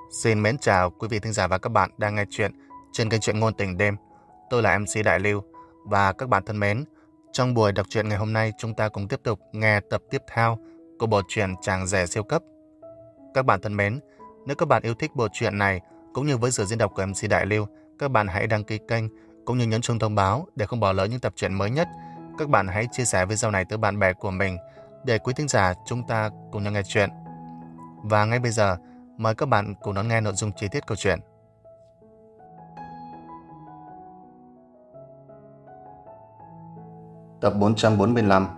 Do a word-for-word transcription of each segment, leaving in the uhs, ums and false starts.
Xin mến chào quý vị thính giả và các bạn đang nghe chuyện trên kênh Truyện Ngôn Tình Đêm. Tôi là em xê Đại Lưu và các bạn thân mến, trong buổi đọc truyện ngày hôm nay chúng ta cùng tiếp tục nghe tập tiếp theo của bộ truyện Chàng Rể Siêu Cấp. Các bạn thân mến, nếu các bạn yêu thích bộ truyện này cũng như với sự diễn đọc của em xê Đại Lưu, các bạn hãy đăng ký kênh cũng như nhấn chuông thông báo để không bỏ lỡ những tập truyện mới nhất. Các bạn hãy chia sẻ video này tới bạn bè của mình để quý thính giả chúng ta cùng nhau nghe chuyện. Và ngay bây giờ, mời các bạn cùng đón nghe nội dung chi tiết câu chuyện. Tập bốn trăm bốn mươi lăm.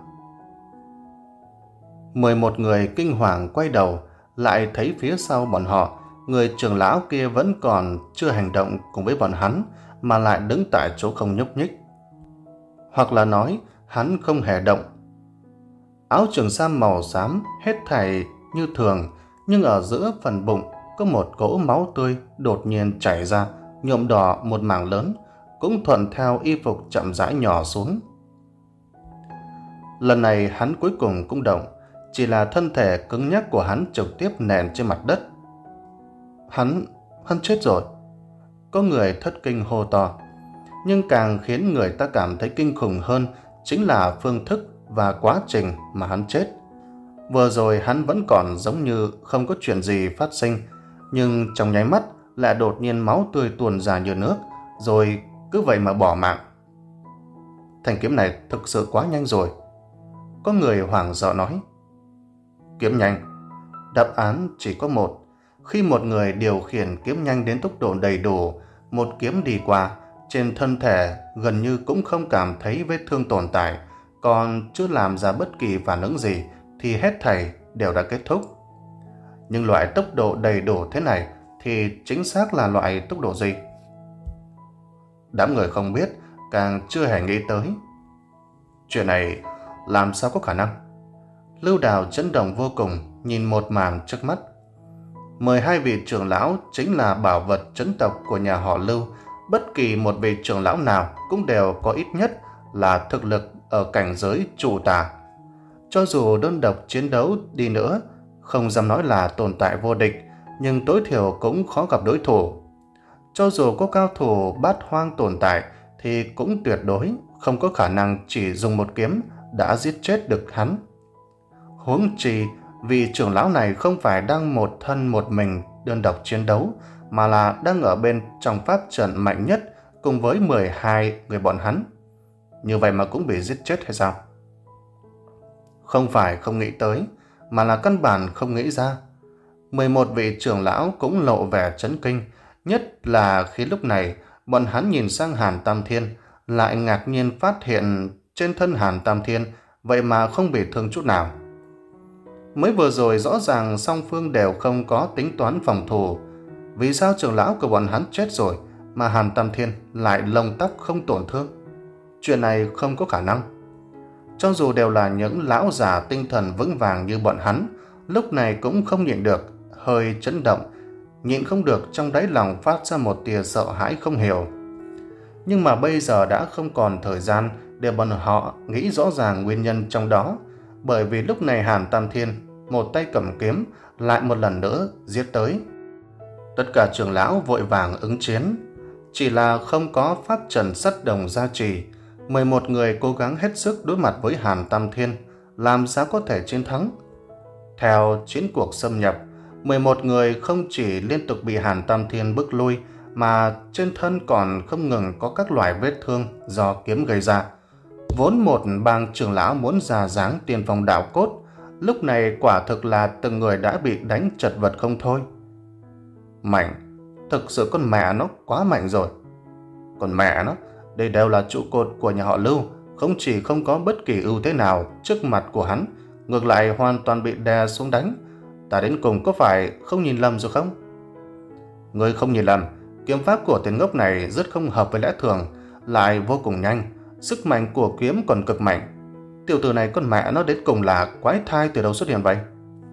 mười một người kinh hoàng quay đầu, lại thấy phía sau bọn họ, người trưởng lão kia vẫn còn chưa hành động cùng với bọn hắn, mà lại đứng tại chỗ không nhúc nhích. Hoặc là nói, hắn không hề động. Áo trường sam màu xám hết thảy như thường, nhưng ở giữa phần bụng có một cỗ máu tươi đột nhiên chảy ra, nhuộm đỏ một mảng lớn, cũng thuận theo y phục chậm rãi nhỏ xuống. Lần này hắn cuối cùng cũng động, chỉ là thân thể cứng nhắc của hắn trực tiếp nện trên mặt đất. Hắn, hắn chết rồi. Có người thất kinh hô to. Nhưng càng khiến người ta cảm thấy kinh khủng hơn chính là phương thức và quá trình mà hắn chết. Vừa rồi hắn vẫn còn giống như không có chuyện gì phát sinh, nhưng trong nháy mắt lại đột nhiên máu tươi tuôn ra như nước, rồi cứ vậy mà bỏ mạng. Thanh kiếm này thực sự quá nhanh rồi. Có người hoảng sợ nói. Kiếm nhanh. Đáp án chỉ có một. Khi một người điều khiển kiếm nhanh đến tốc độ đầy đủ, một kiếm đi qua, trên thân thể gần như cũng không cảm thấy vết thương tồn tại, còn chưa làm ra bất kỳ phản ứng gì, thì hết thảy đều đã kết thúc. Nhưng loại tốc độ đầy đủ thế này thì chính xác là loại tốc độ gì? Đám người không biết, càng chưa hề nghĩ tới. Chuyện này làm sao có khả năng? Lưu Đào chấn động vô cùng, nhìn một màn trước mắt. Mười hai vị trưởng lão chính là bảo vật trấn tộc của nhà họ Lưu. Bất kỳ một vị trưởng lão nào cũng đều có ít nhất là thực lực ở cảnh giới chủ tả. Cho dù đơn độc chiến đấu đi nữa, không dám nói là tồn tại vô địch, nhưng tối thiểu cũng khó gặp đối thủ. Cho dù có cao thủ bát hoang tồn tại, thì cũng tuyệt đối không có khả năng chỉ dùng một kiếm đã giết chết được hắn. Huống chi, vị trưởng lão này không phải đang một thân một mình đơn độc chiến đấu, mà là đang ở bên trong pháp trận mạnh nhất cùng với mười hai người bọn hắn. Như vậy mà cũng bị giết chết hay sao? Không phải không nghĩ tới, mà là căn bản không nghĩ ra. mười một vị trưởng lão cũng lộ vẻ chấn kinh, nhất là khi lúc này bọn hắn nhìn sang Hàn Tam Thiên, lại ngạc nhiên phát hiện trên thân Hàn Tam Thiên vậy mà không bị thương chút nào. Mới vừa rồi rõ ràng song phương đều không có tính toán phòng thủ, vì sao trưởng lão của bọn hắn chết rồi mà Hàn Tam Thiên lại lông tóc không tổn thương? Chuyện này không có khả năng. Cho dù đều là những lão già tinh thần vững vàng như bọn hắn, lúc này cũng không nhịn được, hơi chấn động, nhịn không được trong đáy lòng phát ra một tia sợ hãi không hiểu. Nhưng mà bây giờ đã không còn thời gian để bọn họ nghĩ rõ ràng nguyên nhân trong đó, bởi vì lúc này Hàn Tam Thiên một tay cầm kiếm lại một lần nữa giết tới. Tất cả trưởng lão vội vàng ứng chiến, chỉ là không có pháp trận sắt đồng gia trì. mười một người cố gắng hết sức đối mặt với Hàn Tam Thiên, làm sao có thể chiến thắng? Theo chiến cuộc xâm nhập, mười một người không chỉ liên tục bị Hàn Tam Thiên bức lui, mà trên thân còn không ngừng có các loại vết thương do kiếm gây ra. Vốn một bang trưởng lão muốn ra dáng tiên phong đạo cốt, lúc này quả thực là từng người đã bị đánh chật vật không thôi. Mạnh, thực sự con mẹ nó quá mạnh rồi. Còn mẹ nó, đây đều là trụ cột của nhà họ Lưu, không chỉ không có bất kỳ ưu thế nào trước mặt của hắn, ngược lại hoàn toàn bị đè xuống đánh. Ta đến cùng có phải không nhìn lầm rồi không? Người không nhìn lầm, kiếm pháp của tên ngốc này rất không hợp với lẽ thường, lại vô cùng nhanh, sức mạnh của kiếm còn cực mạnh. Tiểu tử này con mẹ nó đến cùng là quái thai từ đâu xuất hiện vậy?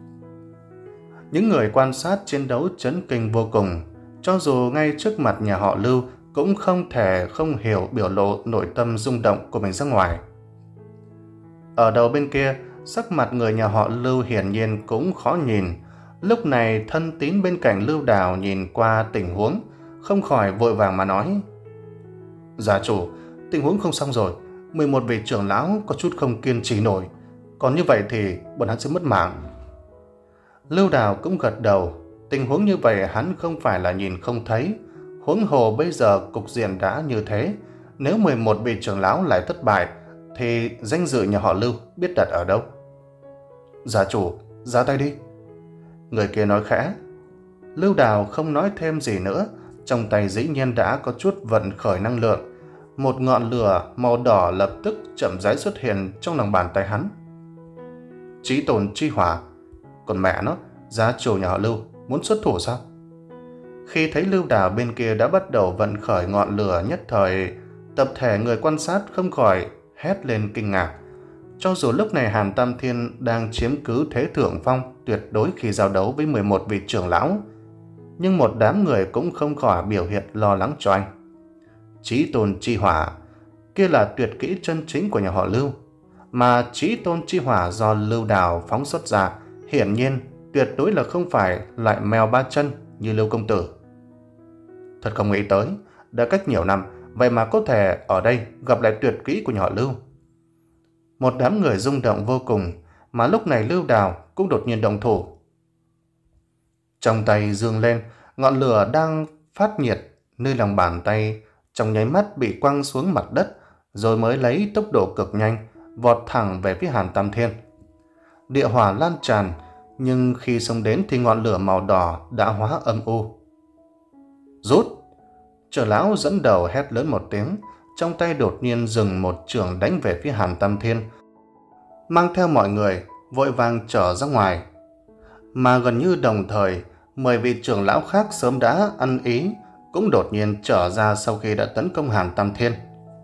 Những người quan sát chiến đấu chấn kinh vô cùng, cho dù ngay trước mặt nhà họ Lưu cũng không thể không hiểu biểu lộ nội tâm rung động của mình ra ngoài. Ở đầu bên kia, sắc mặt người nhà họ Lưu hiển nhiên cũng khó nhìn. Lúc này thân tín bên cạnh Lưu Đào nhìn qua tình huống, không khỏi vội vàng mà nói: Gia chủ, tình huống không xong rồi, mười một vị trưởng lão có chút không kiên trì nổi, còn như vậy thì bọn hắn sẽ mất mạng. Lưu Đào cũng gật đầu, tình huống như vậy hắn không phải là nhìn không thấy, huống hồ bây giờ cục diện đã như thế, nếu mười một vị trưởng lão lại thất bại thì danh dự nhà họ Lưu biết đặt ở đâu. Gia chủ, ra tay đi. Người kia nói khẽ. Lưu Đào không nói thêm gì nữa, trong tay dĩ nhiên đã có chút vận khởi năng lượng. Một ngọn lửa màu đỏ lập tức chậm rãi xuất hiện trong lòng bàn tay hắn. Chí tôn chi hỏa. Còn mẹ nó, gia chủ nhà họ Lưu muốn xuất thủ sao? Khi thấy Lưu Đào bên kia đã bắt đầu vận khởi ngọn lửa, nhất thời tập thể người quan sát không khỏi hét lên kinh ngạc. Cho dù lúc này Hàn Tam Thiên đang chiếm cứ thế thượng phong tuyệt đối khi giao đấu với mười một vị trưởng lão, nhưng một đám người cũng không khỏi biểu hiện lo lắng cho anh. Chí tôn chi hỏa, kia là tuyệt kỹ chân chính của nhà họ Lưu, mà chí tôn chi hỏa do Lưu Đào phóng xuất ra hiển nhiên tuyệt đối là không phải loại mèo ba chân như Lưu công tử. Thật không nghĩ tới, đã cách nhiều năm vậy mà có thể ở đây gặp lại tuyệt kỹ của nhà họ Lưu. Một đám người rung động vô cùng, mà lúc này Lưu Đào cũng đột nhiên động thủ. Trong tay giương lên, ngọn lửa đang phát nhiệt nơi lòng bàn tay trong nháy mắt bị quăng xuống mặt đất, rồi mới lấy tốc độ cực nhanh vọt thẳng về phía Hàn Tam Thiên. Địa hỏa lan tràn, nhưng khi xông đến thì ngọn lửa màu đỏ đã hóa âm u. Rút! Trưởng lão dẫn đầu hét lớn một tiếng, trong tay đột nhiên dừng một chưởng đánh về phía Hàn Tam Thiên, mang theo mọi người vội vàng trở ra ngoài. Mà gần như đồng thời, mười vị trưởng lão khác sớm đã ăn ý cũng đột nhiên trở ra sau khi đã tấn công Hàn Tam Thiên.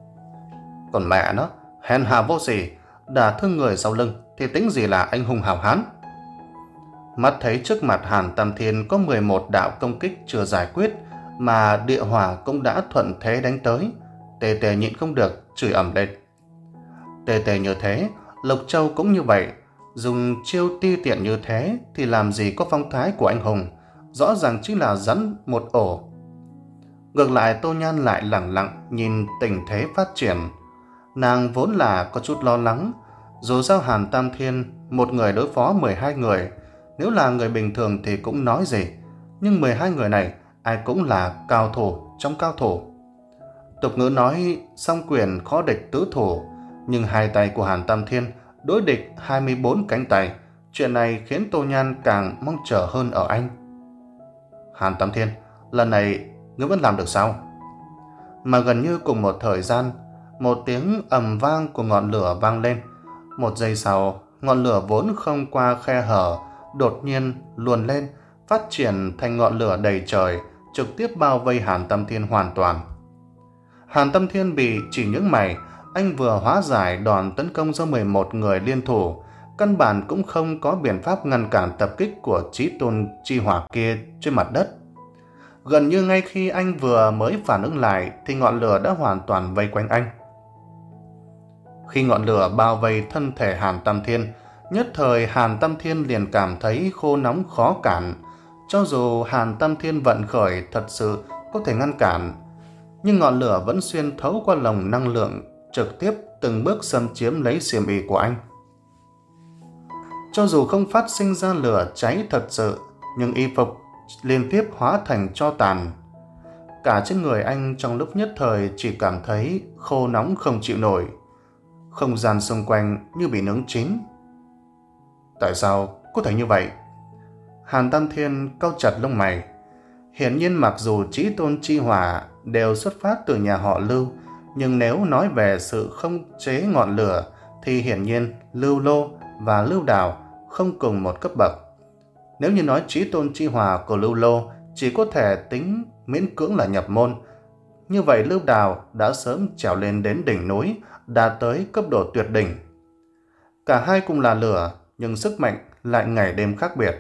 Còn mẹ nó, hèn hạ vô sỉ, đả thương người sau lưng thì tính gì là anh hùng hào hán. Mắt thấy trước mặt Hàn Tam Thiên có mười một đạo công kích chưa giải quyết, mà địa hỏa cũng đã thuận thế đánh tới, Tề Tề nhịn không được chửi ầm lên. Tề Tề như thế, Lộc Châu cũng như vậy, dùng chiêu ti tiện như thế thì làm gì có phong thái của anh hùng, rõ ràng chính là rắn một ổ. Ngược lại Tô Nhan lại lẳng lặng nhìn tình thế phát triển. Nàng vốn là có chút lo lắng, dù sao Hàn Tam Thiên một người đối phó mười hai người, nếu là người bình thường thì cũng nói gì, nhưng mười hai người này ai cũng là cao thủ trong cao thủ. Tục ngữ nói song quyền khó địch tứ thủ, nhưng hai tay của Hàn Tam Thiên đối địch hai mươi bốn cánh tay, chuyện này khiến Tô Nhan càng mong chờ hơn ở anh. Hàn Tam Thiên, lần này ngươi vẫn làm được sao? Mà gần như cùng một thời gian, một tiếng ầm vang của ngọn lửa vang lên. Một giây sau, ngọn lửa vốn không qua khe hở đột nhiên luồn lên, phát triển thành ngọn lửa đầy trời, trực tiếp bao vây Hàn Tam Thiên hoàn toàn. Hàn Tam Thiên bị chỉ những mày, anh vừa hóa giải đòn tấn công do mười một người liên thủ, căn bản cũng không có biện pháp ngăn cản tập kích của chí tôn chi hỏa kia trên mặt đất. Gần như ngay khi anh vừa mới phản ứng lại thì ngọn lửa đã hoàn toàn vây quanh anh. Khi ngọn lửa bao vây thân thể Hàn Tam Thiên, nhất thời Hàn Tam Thiên liền cảm thấy khô nóng khó cản. Cho dù Hàn Tam Thiên vận khởi thật sự có thể ngăn cản, nhưng ngọn lửa vẫn xuyên thấu qua lồng năng lượng, trực tiếp từng bước xâm chiếm lấy xiêm y của anh. Cho dù không phát sinh ra lửa cháy thật sự, nhưng y phục liên tiếp hóa thành tro tàn. Cả trên người anh trong lúc nhất thời chỉ cảm thấy khô nóng không chịu nổi, không gian xung quanh như bị nướng chín. Tại sao có thể như vậy? Hàn Tam Thiên cau chặt lông mày. Hiển nhiên mặc dù chí tôn chi hỏa đều xuất phát từ nhà họ Lưu, nhưng nếu nói về sự không chế ngọn lửa thì hiển nhiên Lưu Lô và Lưu Đào không cùng một cấp bậc. Nếu như nói chí tôn chi hỏa của Lưu Lô chỉ có thể tính miễn cưỡng là nhập môn, như vậy Lưu Đào đã sớm trèo lên đến đỉnh núi, đạt tới cấp độ tuyệt đỉnh. Cả hai cùng là lửa, nhưng sức mạnh lại ngày đêm khác biệt.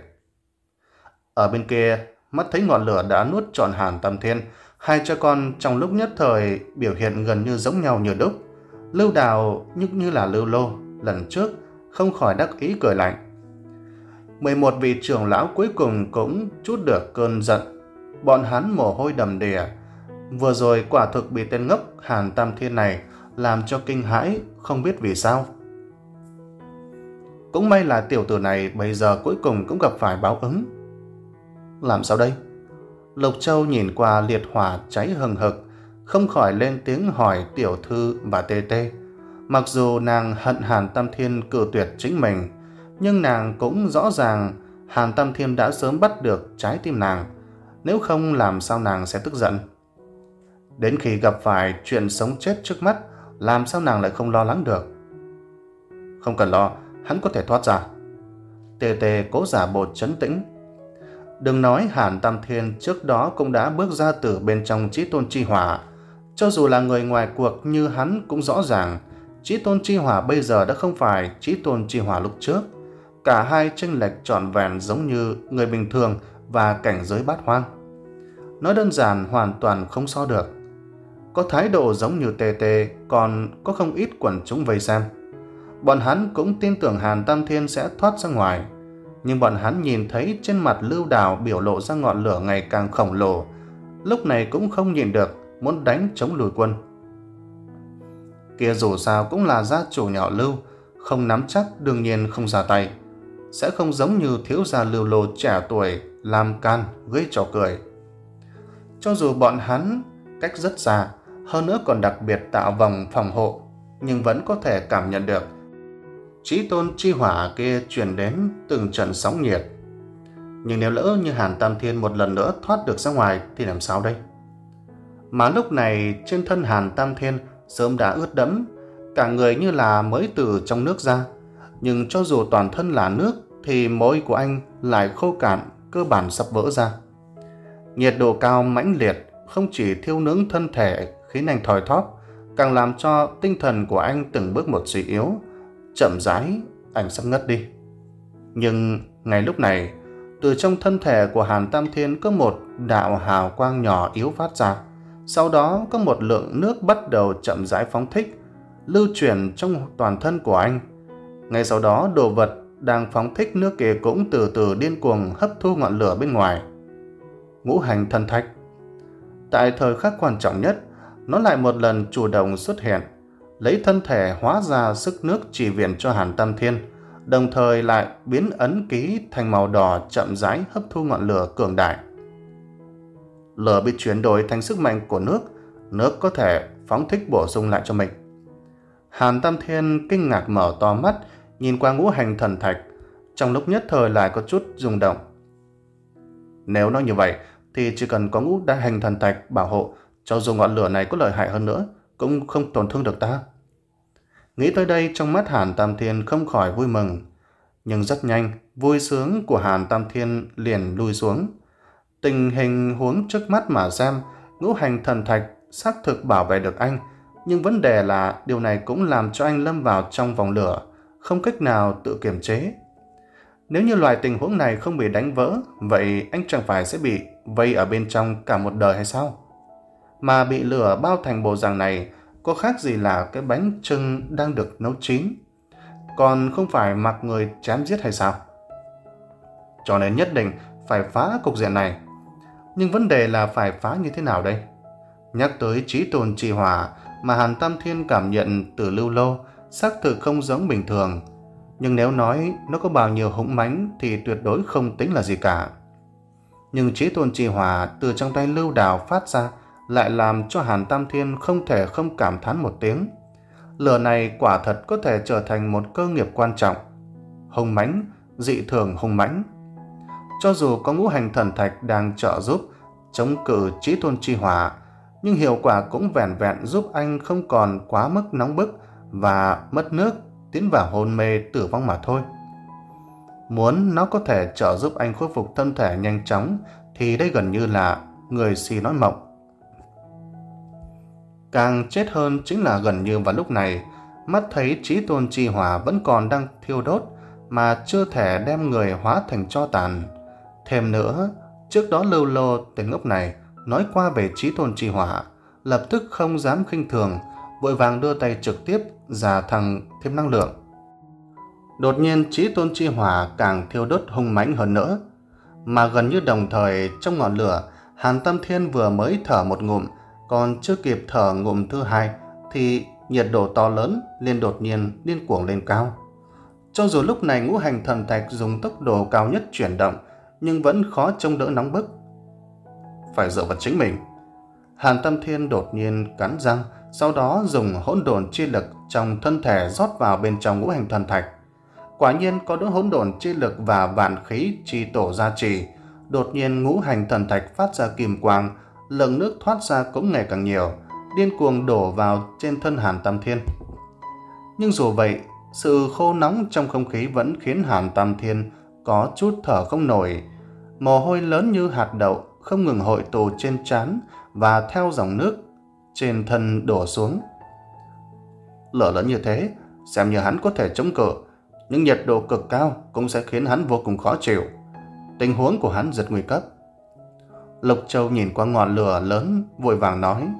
Ở bên kia, mắt thấy ngọn lửa đã nuốt trọn Hàn Tam Thiên, hai cha con trong lúc nhất thời biểu hiện gần như giống nhau như đúc. Lưu Đào như như là Lưu Lô lần trước, không khỏi đắc ý cười lạnh. mười một vị trưởng lão cuối cùng cũng trút được cơn giận. Bọn hắn mồ hôi đầm đìa. Vừa rồi quả thực bị tên ngốc Hàn Tam Thiên này làm cho kinh hãi, không biết vì sao. Cũng may là tiểu tử này bây giờ cuối cùng cũng gặp phải báo ứng. Làm sao đây? Lục Châu nhìn qua liệt hỏa cháy hừng hực, không khỏi lên tiếng hỏi tiểu thư và Tê Tê. Mặc dù nàng hận Hàn Tam Thiên cự tuyệt chính mình, nhưng nàng cũng rõ ràng Hàn Tam Thiên đã sớm bắt được trái tim nàng, nếu không làm sao nàng sẽ tức giận. Đến khi gặp phải chuyện sống chết trước mắt, làm sao nàng lại không lo lắng được? Không cần lo, hắn có thể thoát ra. Tê Tê cố giả bộ trấn tĩnh. Đừng nói Hàn Tam Thiên trước đó cũng đã bước ra từ bên trong Chí Tôn Chi Hỏa. Cho dù là người ngoài cuộc như hắn cũng rõ ràng Chí Tôn Chi Hỏa bây giờ đã không phải Chí Tôn Chi Hỏa lúc trước. Cả hai chênh lệch trọn vẹn giống như người bình thường và cảnh giới bát hoang. Nói đơn giản hoàn toàn không so được. Có thái độ giống như Tê Tê, còn có không ít quần chúng vây xem. Bọn hắn cũng tin tưởng Hàn Tam Thiên sẽ thoát ra ngoài, nhưng bọn hắn nhìn thấy trên mặt Lưu Đào biểu lộ ra ngọn lửa ngày càng khổng lồ, lúc này cũng không nhìn được, muốn đánh chống lùi quân. Kia dù sao cũng là gia chủ nhỏ Lưu, không nắm chắc đương nhiên không ra tay, sẽ không giống như thiếu gia Lưu Lô trẻ tuổi làm can gây trò cười. Cho dù bọn hắn cách rất xa, hơn nữa còn đặc biệt tạo vòng phòng hộ, nhưng vẫn có thể cảm nhận được Chí Tôn Chi Hỏa kia truyền đến từng trận sóng nhiệt. Nhưng nếu lỡ như Hàn Tam Thiên một lần nữa thoát được ra ngoài thì làm sao đây? Mà lúc này trên thân Hàn Tam Thiên sớm đã ướt đẫm, cả người như là mới từ trong nước ra. Nhưng cho dù toàn thân là nước thì môi của anh lại khô cạn, cơ bản sắp vỡ ra. Nhiệt độ cao mãnh liệt không chỉ thiêu nướng thân thể khiến anh thoi thóp, càng làm cho tinh thần của anh từng bước một suy yếu. Chậm rãi anh sắp ngất đi. Nhưng ngay lúc này, từ trong thân thể của Hàn Tam Thiên có một đạo hào quang nhỏ yếu phát ra. Sau đó có một lượng nước bắt đầu chậm rãi phóng thích, lưu chuyển trong toàn thân của anh. Ngay sau đó đồ vật đang phóng thích nước kia cũng từ từ điên cuồng hấp thu ngọn lửa bên ngoài. Ngũ hành thần thạch. Tại thời khắc quan trọng nhất, nó lại một lần chủ động xuất hiện, lấy thân thể hóa ra sức nước chỉ viện cho Hàn Tam Thiên, đồng thời lại biến ấn ký thành màu đỏ chậm rãi hấp thu ngọn lửa cường đại. Lửa bị chuyển đổi thành sức mạnh của nước, nước có thể phóng thích bổ sung lại cho mình. Hàn Tam Thiên kinh ngạc mở to mắt, nhìn qua ngũ hành thần thạch, trong lúc nhất thời lại có chút rung động. Nếu nói như vậy, thì chỉ cần có ngũ đại hành thần thạch bảo hộ, cho dù ngọn lửa này có lợi hại hơn nữa, cũng không tổn thương được ta. Nghĩ tới đây, trong mắt Hàn Tam Thiên không khỏi vui mừng. Nhưng rất nhanh, vui sướng của Hàn Tam Thiên liền lui xuống. Tình hình huống trước mắt mà xem, ngũ hành thần thạch xác thực bảo vệ được anh, nhưng vấn đề là điều này cũng làm cho anh lâm vào trong vòng lửa, không cách nào tự kiềm chế. Nếu như loại tình huống này không bị đánh vỡ, vậy anh chẳng phải sẽ bị vây ở bên trong cả một đời hay sao? Mà bị lửa bao thành bộ dạng này có khác gì là cái bánh chưng đang được nấu chín, còn không phải mặc người chém giết hay sao? Cho nên nhất định phải phá cục diện này. Nhưng vấn đề là phải phá như thế nào đây? Nhắc tới Chí Tôn Chi Hỏa mà Hàn Tam Thiên cảm nhận từ Lưu Lô xác thực không giống bình thường. Nhưng nếu nói nó có bao nhiêu hũng mãnh thì tuyệt đối không tính là gì cả. Nhưng Chí Tôn Chi Hỏa từ trong tay Lưu Đào phát ra lại làm cho Hàn Tam Thiên không thể không cảm thán một tiếng. Lửa này quả thật có thể trở thành một cơ nghiệp quan trọng, hung mãnh, dị thường hung mãnh. Cho dù có ngũ hành thần thạch đang trợ giúp chống cự Chí Tôn Chi Hỏa, nhưng hiệu quả cũng vẻn vẹn giúp anh không còn quá mức nóng bức và mất nước, tiến vào hôn mê tử vong mà thôi. Muốn nó có thể trợ giúp anh khôi phục thân thể nhanh chóng thì đây gần như là người si nói mộng. Càng chết hơn chính là gần như vào lúc này, mắt thấy Chí Tôn Chi Hỏa vẫn còn đang thiêu đốt mà chưa thể đem người hóa thành tro tàn. Thêm nữa, trước đó Lưu Lô tên ngốc này nói qua về Chí Tôn Chi Hỏa, lập tức không dám khinh thường, vội vàng đưa tay trực tiếp giả thằng thêm năng lượng. Đột nhiên chí tôn chi hỏa càng thiêu đốt hung mãnh hơn nữa, mà gần như đồng thời trong ngọn lửa, Hàn Tam Thiên vừa mới thở một ngụm, còn chưa kịp thở ngụm thứ hai thì nhiệt độ to lớn liền đột nhiên điên cuồng lên cao. Cho dù lúc này ngũ hành thần thạch dùng tốc độ cao nhất chuyển động, nhưng vẫn khó chống đỡ nóng bức. Phải dựa vào chính mình. Hàn Tam Thiên đột nhiên cắn răng, sau đó dùng hỗn độn chi lực trong thân thể rót vào bên trong ngũ hành thần thạch. Quả nhiên có đỡ hỗn độn chi lực và vạn khí chi tổ gia trì, đột nhiên ngũ hành thần thạch phát ra kim quang, lượng nước thoát ra cũng ngày càng nhiều, điên cuồng đổ vào trên thân Hàn Tam Thiên. Nhưng dù vậy, sự khô nóng trong không khí vẫn khiến Hàn Tam Thiên có chút thở không nổi. Mồ hôi lớn như hạt đậu không ngừng hội tụ trên trán và theo dòng nước trên thân đổ xuống. Lửa lớn như thế, xem như hắn có thể chống cự, nhưng nhiệt độ cực cao cũng sẽ khiến hắn vô cùng khó chịu. Tình huống của hắn rất nguy cấp. Lục Châu nhìn qua ngọn lửa lớn, vội vàng nói: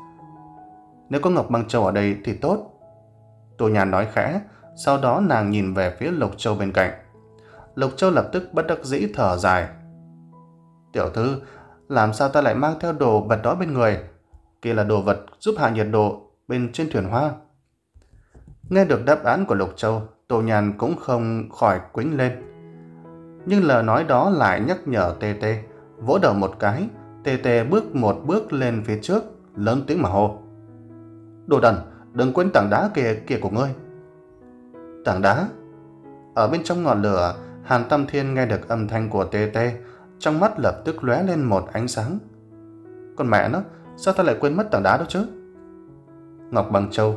Nếu có Ngọc Băng Châu ở đây thì tốt. Tô Nhàn nói khẽ, sau đó nàng nhìn về phía Lục Châu bên cạnh. Lục Châu lập tức bất đắc dĩ thở dài: Tiểu thư, làm sao ta lại mang theo đồ vật đó bên người? Kia là đồ vật giúp hạ nhiệt độ bên trên thuyền hoa. Nghe được đáp án của Lục Châu, Tô Nhàn cũng không khỏi quĩnh lên. Nhưng lời nói đó lại nhắc nhở Tê Tê. Vỗ đầu một cái, Tê Tê bước một bước lên phía trước, lớn tiếng mà hô: Đồ đần, đừng quên tảng đá kia kia của ngươi. Tảng đá? Ở bên trong ngọn lửa, Hàn Tam Thiên nghe được âm thanh của Tê Tê, trong mắt lập tức lóe lên một ánh sáng. Con mẹ nó, sao ta lại quên mất tảng đá đó chứ? Ngọc Băng Châu.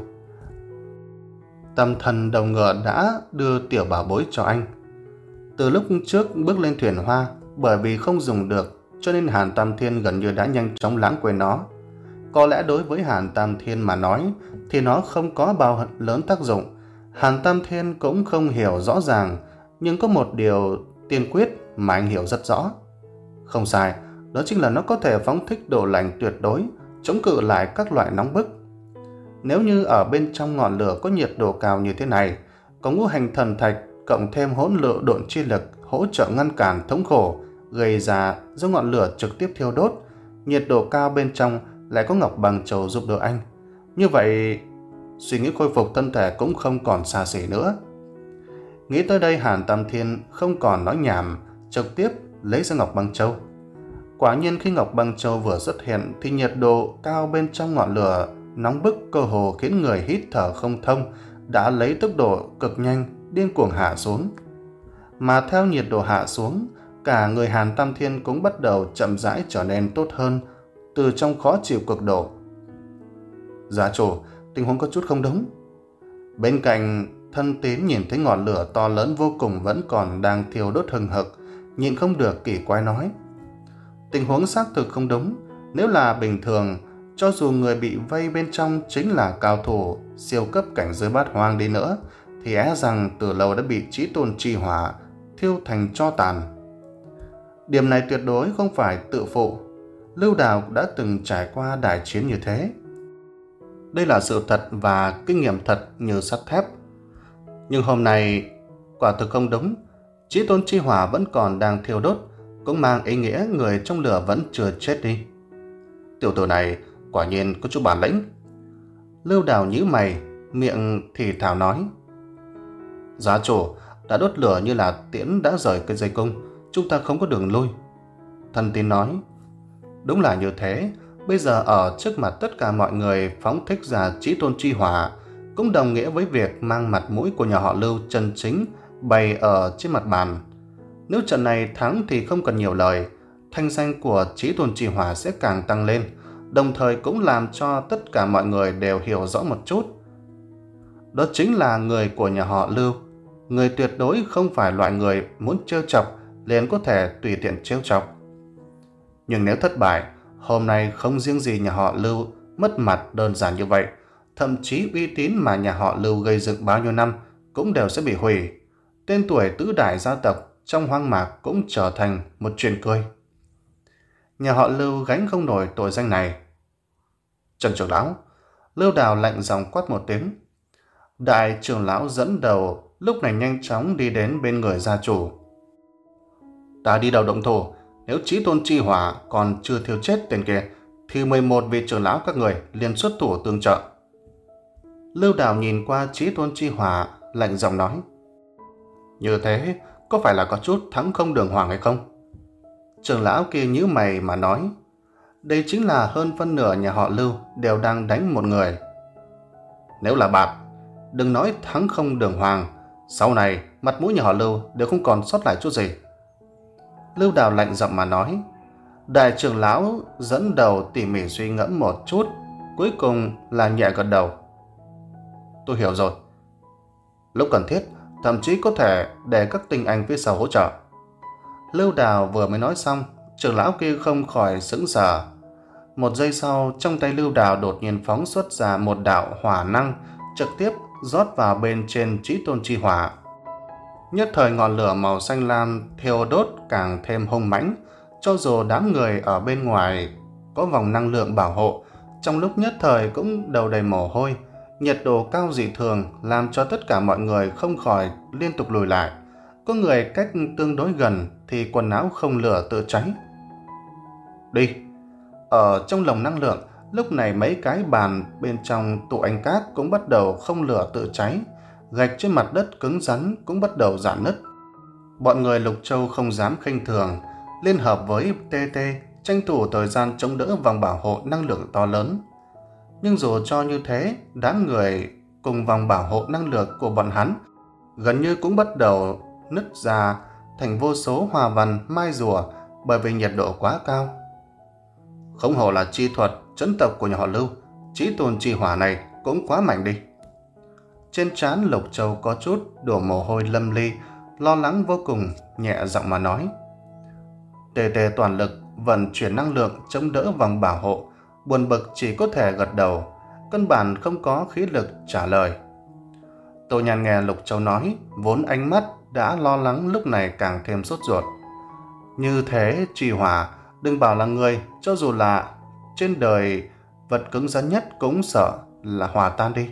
Tâm thần đầu ngựa đã đưa tiểu bảo bối cho anh. Từ lúc trước bước lên thuyền hoa, bởi vì không dùng được cho nên Hàn Tam Thiên gần như đã nhanh chóng lãng quên nó. Có lẽ đối với Hàn Tam Thiên mà nói thì nó không có bao lớn tác dụng. Hàn Tam Thiên cũng không hiểu rõ ràng, nhưng có một điều tiên quyết mà anh hiểu rất rõ. Không sai, đó chính là nó có thể phóng thích độ lạnh tuyệt đối, chống cự lại các loại nóng bức. Nếu như ở bên trong ngọn lửa có nhiệt độ cao như thế này, có ngũ hành thần thạch cộng thêm hỗn lửa độn chi lực hỗ trợ ngăn cản thống khổ gây ra do ngọn lửa trực tiếp thiêu đốt, nhiệt độ cao bên trong lại có Ngọc Băng Châu giúp đỡ anh. Như vậy, suy nghĩ khôi phục thân thể cũng không còn xa xỉ nữa. Nghĩ tới đây, Hàn Tam Thiên không còn nói nhảm, trực tiếp lấy ra Ngọc Băng Châu. Quả nhiên khi Ngọc Băng Châu vừa xuất hiện thì nhiệt độ cao bên trong ngọn lửa nóng bức cơ hồ khiến người hít thở không thông đã lấy tốc độ cực nhanh điên cuồng hạ xuống. Mà theo nhiệt độ hạ xuống, cả người Hàn Tam Thiên cũng bắt đầu chậm rãi trở nên tốt hơn, từ trong khó chịu cực độ. Gia chủ, tình huống có chút không đúng. Bên cạnh, Thân Tín nhìn thấy ngọn lửa to lớn vô cùng vẫn còn đang thiêu đốt hừng hực, nhịn không được kỳ quái nói: Tình huống xác thực không đúng. Nếu là bình thường, cho dù người bị vây bên trong chính là cao thủ siêu cấp cảnh giới bát hoang đi nữa, thì é rằng từ lâu đã bị chí tôn chi hỏa thiêu thành tro tàn. Điểm này tuyệt đối không phải tự phụ. Lưu Đào đã từng trải qua đại chiến như thế. Đây là sự thật và kinh nghiệm thật như sắt thép. Nhưng hôm nay quả thực không đúng. Chí tôn chi hỏa vẫn còn đang thiêu đốt, cũng mang ý nghĩa người trong lửa vẫn chưa chết đi. Tiểu tử này quả nhiên có chút bản lĩnh. Lưu Đào nhíu mày, miệng thì thào nói: Gia chủ, đã đốt lửa như là tiễn đã rời cây dây cung, chúng ta không có đường lui. Thân Tín nói: Đúng là như thế. Bây giờ ở trước mặt tất cả mọi người phóng thích ra chí tôn chi hỏa, cũng đồng nghĩa với việc mang mặt mũi của nhà họ Lưu chân chính bày ở trên mặt bàn. Nếu trận này thắng thì không cần nhiều lời, thanh danh của chí tôn chi hỏa sẽ càng tăng lên, đồng thời cũng làm cho tất cả mọi người đều hiểu rõ một chút. Đó chính là người của nhà họ Lưu. Người tuyệt đối không phải loại người muốn trêu chọc liền có thể tùy tiện trêu chọc. Nhưng nếu thất bại, hôm nay không riêng gì nhà họ Lưu mất mặt đơn giản như vậy, thậm chí uy tín mà nhà họ Lưu gây dựng bao nhiêu năm cũng đều sẽ bị hủy. Tên tuổi tứ đại gia tộc trong hoang mạc cũng trở thành một chuyện cười. Nhà họ Lưu gánh không nổi tội danh này. Trần trưởng lão, Lưu Đào lạnh giọng quát một tiếng. Đại trưởng lão dẫn đầu lúc này nhanh chóng đi đến bên người gia chủ. Ta đi đầu động thủ, nếu Chí Tôn Chi Hỏa còn chưa thiêu chết tên kia, thì mười một vị trưởng lão các người liền xuất thủ tương trợ. Lưu Đào nhìn qua Chí Tôn Chi Hỏa, lạnh giọng nói: Như thế, có phải là có chút thắng không đường hoàng hay không? Trưởng lão kia nhíu mày mà nói: Đây chính là hơn phân nửa nhà họ Lưu đều đang đánh một người. Nếu là bạt, đừng nói thắng không đường hoàng, sau này mặt mũi nhà họ Lưu đều không còn sót lại chút gì. Lưu Đào lạnh giọng mà nói. Đại trưởng lão dẫn đầu tỉ mỉ suy ngẫm một chút, cuối cùng là nhẹ gật đầu. Tôi hiểu rồi. Lúc cần thiết, thậm chí có thể để các tinh anh phía sau hỗ trợ. Lưu Đào vừa mới nói xong, trưởng lão kia không khỏi sững sờ. Một giây sau, trong tay Lưu Đào đột nhiên phóng xuất ra một đạo hỏa năng, trực tiếp rót vào bên trên Chí Tôn Chi Hỏa. Nhất thời ngọn lửa màu xanh lam thiêu đốt càng thêm hung mãnh, cho dù đám người ở bên ngoài có vòng năng lượng bảo hộ, trong lúc nhất thời cũng đầu đầy mồ hôi. Nhiệt độ cao dị thường làm cho tất cả mọi người không khỏi liên tục lùi lại. Có người cách tương đối gần thì quần áo không lửa tự cháy. Đi! Ở trong lồng năng lượng, lúc này mấy cái bàn bên trong tủ ánh cát cũng bắt đầu không lửa tự cháy. Gạch trên mặt đất cứng rắn cũng bắt đầu rạn nứt. Bọn người Lục Châu không dám khinh thường, liên hợp với tê tê tranh thủ thời gian chống đỡ vòng bảo hộ năng lượng to lớn. Nhưng dù cho như thế, đám người cùng vòng bảo hộ năng lượng của bọn hắn gần như cũng bắt đầu nứt ra thành vô số hoa văn mai rùa bởi vì nhiệt độ quá cao. Không hổ là chi thuật trấn tộc của nhà họ Lưu, Chí Tôn Chi Hỏa này cũng quá mạnh đi. Trên trán Lục Châu có chút đổ mồ hôi lâm ly, lo lắng vô cùng, nhẹ giọng mà nói. Tề tề toàn lực vận chuyển năng lượng chống đỡ vòng bảo hộ, buồn bực chỉ có thể gật đầu, căn bản không có khí lực trả lời. Tô Nhan nghe Lục Châu nói, vốn ánh mắt đã lo lắng lúc này càng thêm sốt ruột. Như thế Chi Hỏa, đừng bảo là người, cho dù là trên đời vật cứng rắn nhất cũng sợ là hòa tan đi.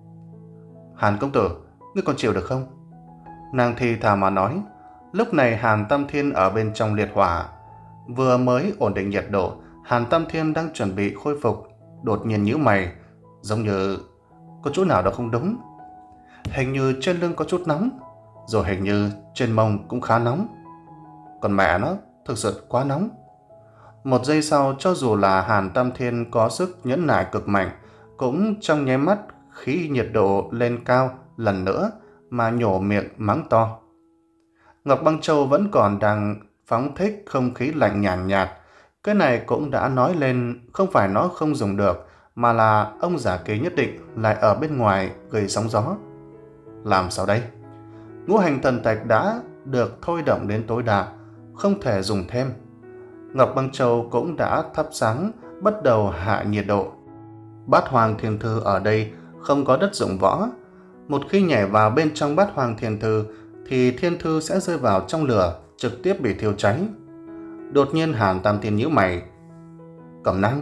Hàn công tử, ngươi còn chịu được không? Nàng thì thào mà nói. Lúc này Hàn Tam Thiên ở bên trong liệt hỏa, vừa mới ổn định nhiệt độ. Hàn Tam Thiên đang chuẩn bị khôi phục, đột nhiên nhíu mày, giống như có chỗ nào đó không đúng. Hình như trên lưng có chút nóng, rồi hình như trên mông cũng khá nóng. Còn mẹ nó, thực sự quá nóng. Một giây sau, cho dù là Hàn Tam Thiên có sức nhẫn nại cực mạnh, cũng trong nháy mắt khí nhiệt độ lên cao lần nữa mà nhổ miệng mắng to. Ngọc Băng Châu vẫn còn đang phóng thích không khí lạnh nhàn nhạt, nhạt. Cái này cũng đã nói lên không phải nó không dùng được, mà là ông già kế nhất định lại ở bên ngoài gây sóng gió. Làm sao đây? Ngũ hành thần thạch đã được thôi động đến tối đa, không thể dùng thêm. Ngọc Băng Châu cũng đã thắp sáng, bắt đầu hạ nhiệt độ. Bát Hoàng Thiên Thư ở đây không có đất dụng võ. Một khi nhảy vào bên trong Bát Hoàng Thiên Thư thì Thiên Thư sẽ rơi vào trong lửa, trực tiếp bị thiêu cháy. Đột nhiên Hàn Tam Thiên nhíu mày. Cẩm Năng,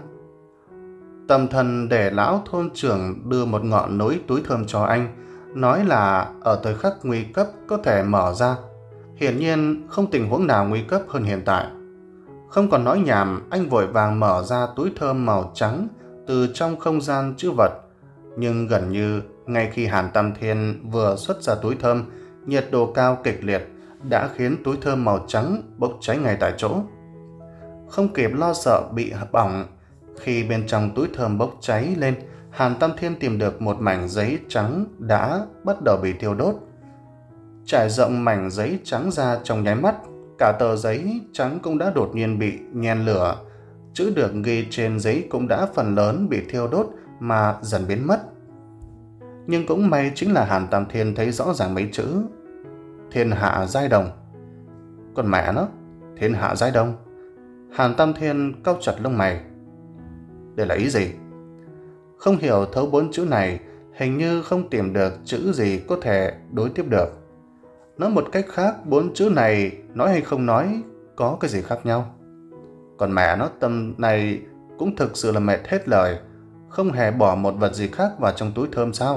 Tầm Thần để lão thôn trưởng đưa một ngọn núi túi thơm cho anh, nói là ở thời khắc nguy cấp có thể mở ra. Hiển nhiên không tình huống nào nguy cấp hơn hiện tại. Không còn nói nhảm, anh vội vàng mở ra túi thơm màu trắng từ trong không gian trữ vật. Nhưng gần như ngay khi Hàn Tam Thiên vừa xuất ra túi thơm, nhiệt độ cao kịch liệt đã khiến túi thơm màu trắng bốc cháy ngay tại chỗ. Không kịp lo sợ bị bỏng, khi bên trong túi thơm bốc cháy lên, Hàn Tam Thiên tìm được một mảnh giấy trắng đã bắt đầu bị thiêu đốt. Trải rộng mảnh giấy trắng ra trong nháy mắt, cả tờ giấy trắng cũng đã đột nhiên bị nhen lửa. Chữ được ghi trên giấy cũng đã phần lớn bị thiêu đốt mà dần biến mất. Nhưng cũng may chính là Hàn Tam Thiên thấy rõ ràng mấy chữ Thiên Hạ Giai Đồng. Còn mẹ nó, Thiên Hạ Giai Đồng. Hàn Tam Thiên cau chặt lông mày. Đây là ý gì? Không hiểu thấu bốn chữ này, hình như không tìm được chữ gì có thể đối tiếp được. Nói một cách khác, bốn chữ này nói hay không nói có cái gì khác nhau? Còn mẹ nó, tâm này cũng thực sự là mệt hết lời, không hề bỏ một vật gì khác vào trong túi thơm sao?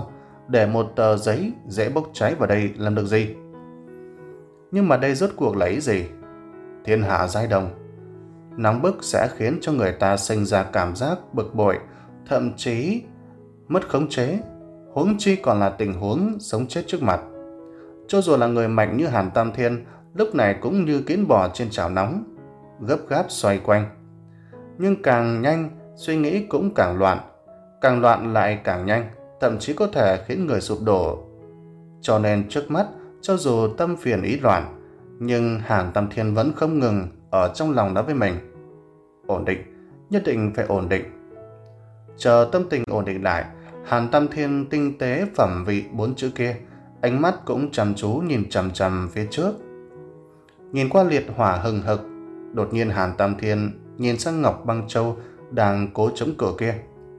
để một tờ giấy dễ bốc cháy vào đây làm được gì? Nhưng mà đây rốt cuộc là ý gì? Thiên hạ giai đồng, nóng bức sẽ khiến cho người ta sinh ra cảm giác bực bội, thậm chí mất khống chế, huống chi còn là tình huống sống chết trước mặt. Cho dù là người mạnh như Hàn Tam Thiên, lúc này cũng như kiến bò trên chảo nóng, gấp gáp xoay quanh. Nhưng càng nhanh, suy nghĩ cũng càng loạn, càng loạn lại càng nhanh, thậm chí có thể khiến người sụp đổ. Cho nên trước mắt, cho dù tâm phiền ý loạn, nhưng Hàn Tam Thiên vẫn không ngừng ở trong lòng nói với mình: ổn định, nhất định phải ổn định. Chờ tâm tình ổn định lại, Hàn Tam Thiên tinh tế phẩm vị bốn chữ kia, ánh mắt cũng chăm chú nhìn chằm chằm phía trước. Nhìn qua liệt hỏa hừng hực, đột nhiên Hàn Tam Thiên nhìn sang Ngọc Băng Châu đang cố chống cửa kia.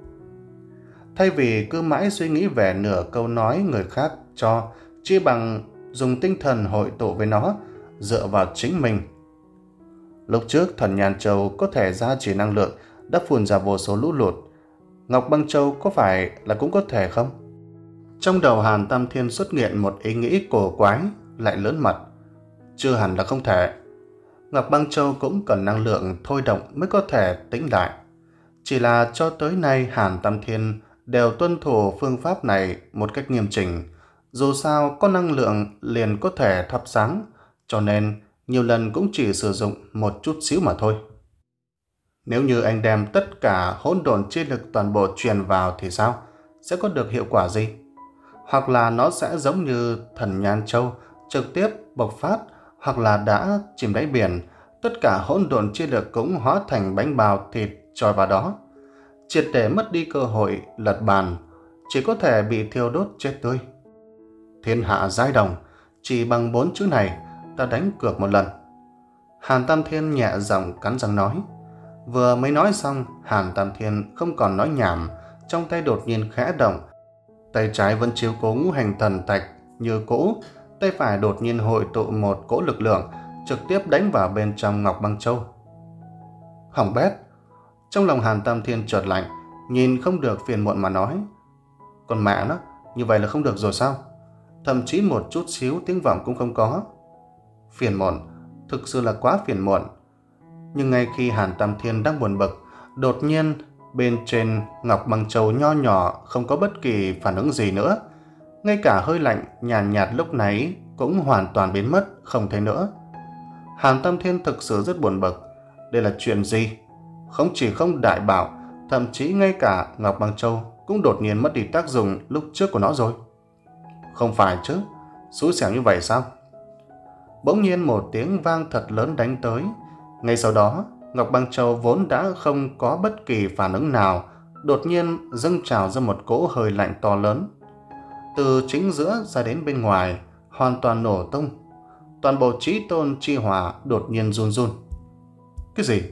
Thay vì cứ mãi suy nghĩ về nửa câu nói người khác cho, chia bằng dùng tinh thần hội tụ với nó, dựa vào chính mình. Lúc trước thần Nhan Châu có thể gia trì năng lượng đã phun ra vô số lũ lụt, Ngọc Băng Châu có phải là cũng có thể không? Trong đầu Hàn Tam Thiên xuất hiện một ý nghĩ cổ quái lại lớn mật. Chưa hẳn là không thể. Ngọc Băng Châu cũng cần năng lượng thôi động mới có thể tĩnh lại. Chỉ là cho tới nay Hàn Tam Thiên đều tuân thủ phương pháp này một cách nghiêm chỉnh. Dù sao có năng lượng liền có thể thắp sáng, cho nên nhiều lần cũng chỉ sử dụng một chút xíu mà thôi. Nếu như anh đem tất cả hỗn độn chi lực toàn bộ truyền vào thì sao? Sẽ có được hiệu quả gì? Hoặc là nó sẽ giống như thần Nhan Châu trực tiếp bộc phát, hoặc là đã chìm đáy biển, tất cả hỗn độn chi lực cũng hóa thành bánh bào thịt trôi vào đó, triệt để mất đi cơ hội lật bàn, chỉ có thể bị thiêu đốt chết tươi. Thiên hạ giai đồng, chỉ bằng bốn chữ này ta đánh cược một lần. Hàn Tam Thiên nhẹ giọng cắn răng nói. Vừa mới nói xong, Hàn Tam Thiên không còn nói nhảm, trong tay đột nhiên khẽ động, tay trái vẫn chiếu cố ngũ hành thần thạch như cũ, tay phải đột nhiên hội tụ một cỗ lực lượng, trực tiếp đánh vào bên trong Ngọc Băng Châu. Hỏng bét! Trong lòng Hàn Tam Thiên chợt lạnh, nhìn không được phiền muộn mà nói: còn mẹ nó, như vậy là không được rồi sao? Thậm chí một chút xíu tiếng vọng cũng không có. Phiền muộn, thực sự là quá phiền muộn. Nhưng ngay khi Hàn Tam Thiên đang buồn bực, đột nhiên bên trên Ngọc Băng Châu nho nhỏ không có bất kỳ phản ứng gì nữa. Ngay cả hơi lạnh nhàn nhạt, nhạt lúc nãy cũng hoàn toàn biến mất, không thấy nữa. Hàn Tam Thiên thực sự rất buồn bực. Đây là chuyện gì? Không chỉ không đại bảo, thậm chí ngay cả Ngọc Băng Châu cũng đột nhiên mất đi tác dụng lúc trước của nó rồi. Không phải chứ, xui xẻo như vậy sao? Bỗng nhiên một tiếng vang thật lớn đánh tới. Ngay sau đó, Ngọc Băng Châu vốn đã không có bất kỳ phản ứng nào, đột nhiên dâng trào ra một cỗ hơi lạnh to lớn. Từ chính giữa ra đến bên ngoài, hoàn toàn nổ tung. Toàn bộ Chí Tôn Chi Hỏa đột nhiên run run. Cái gì?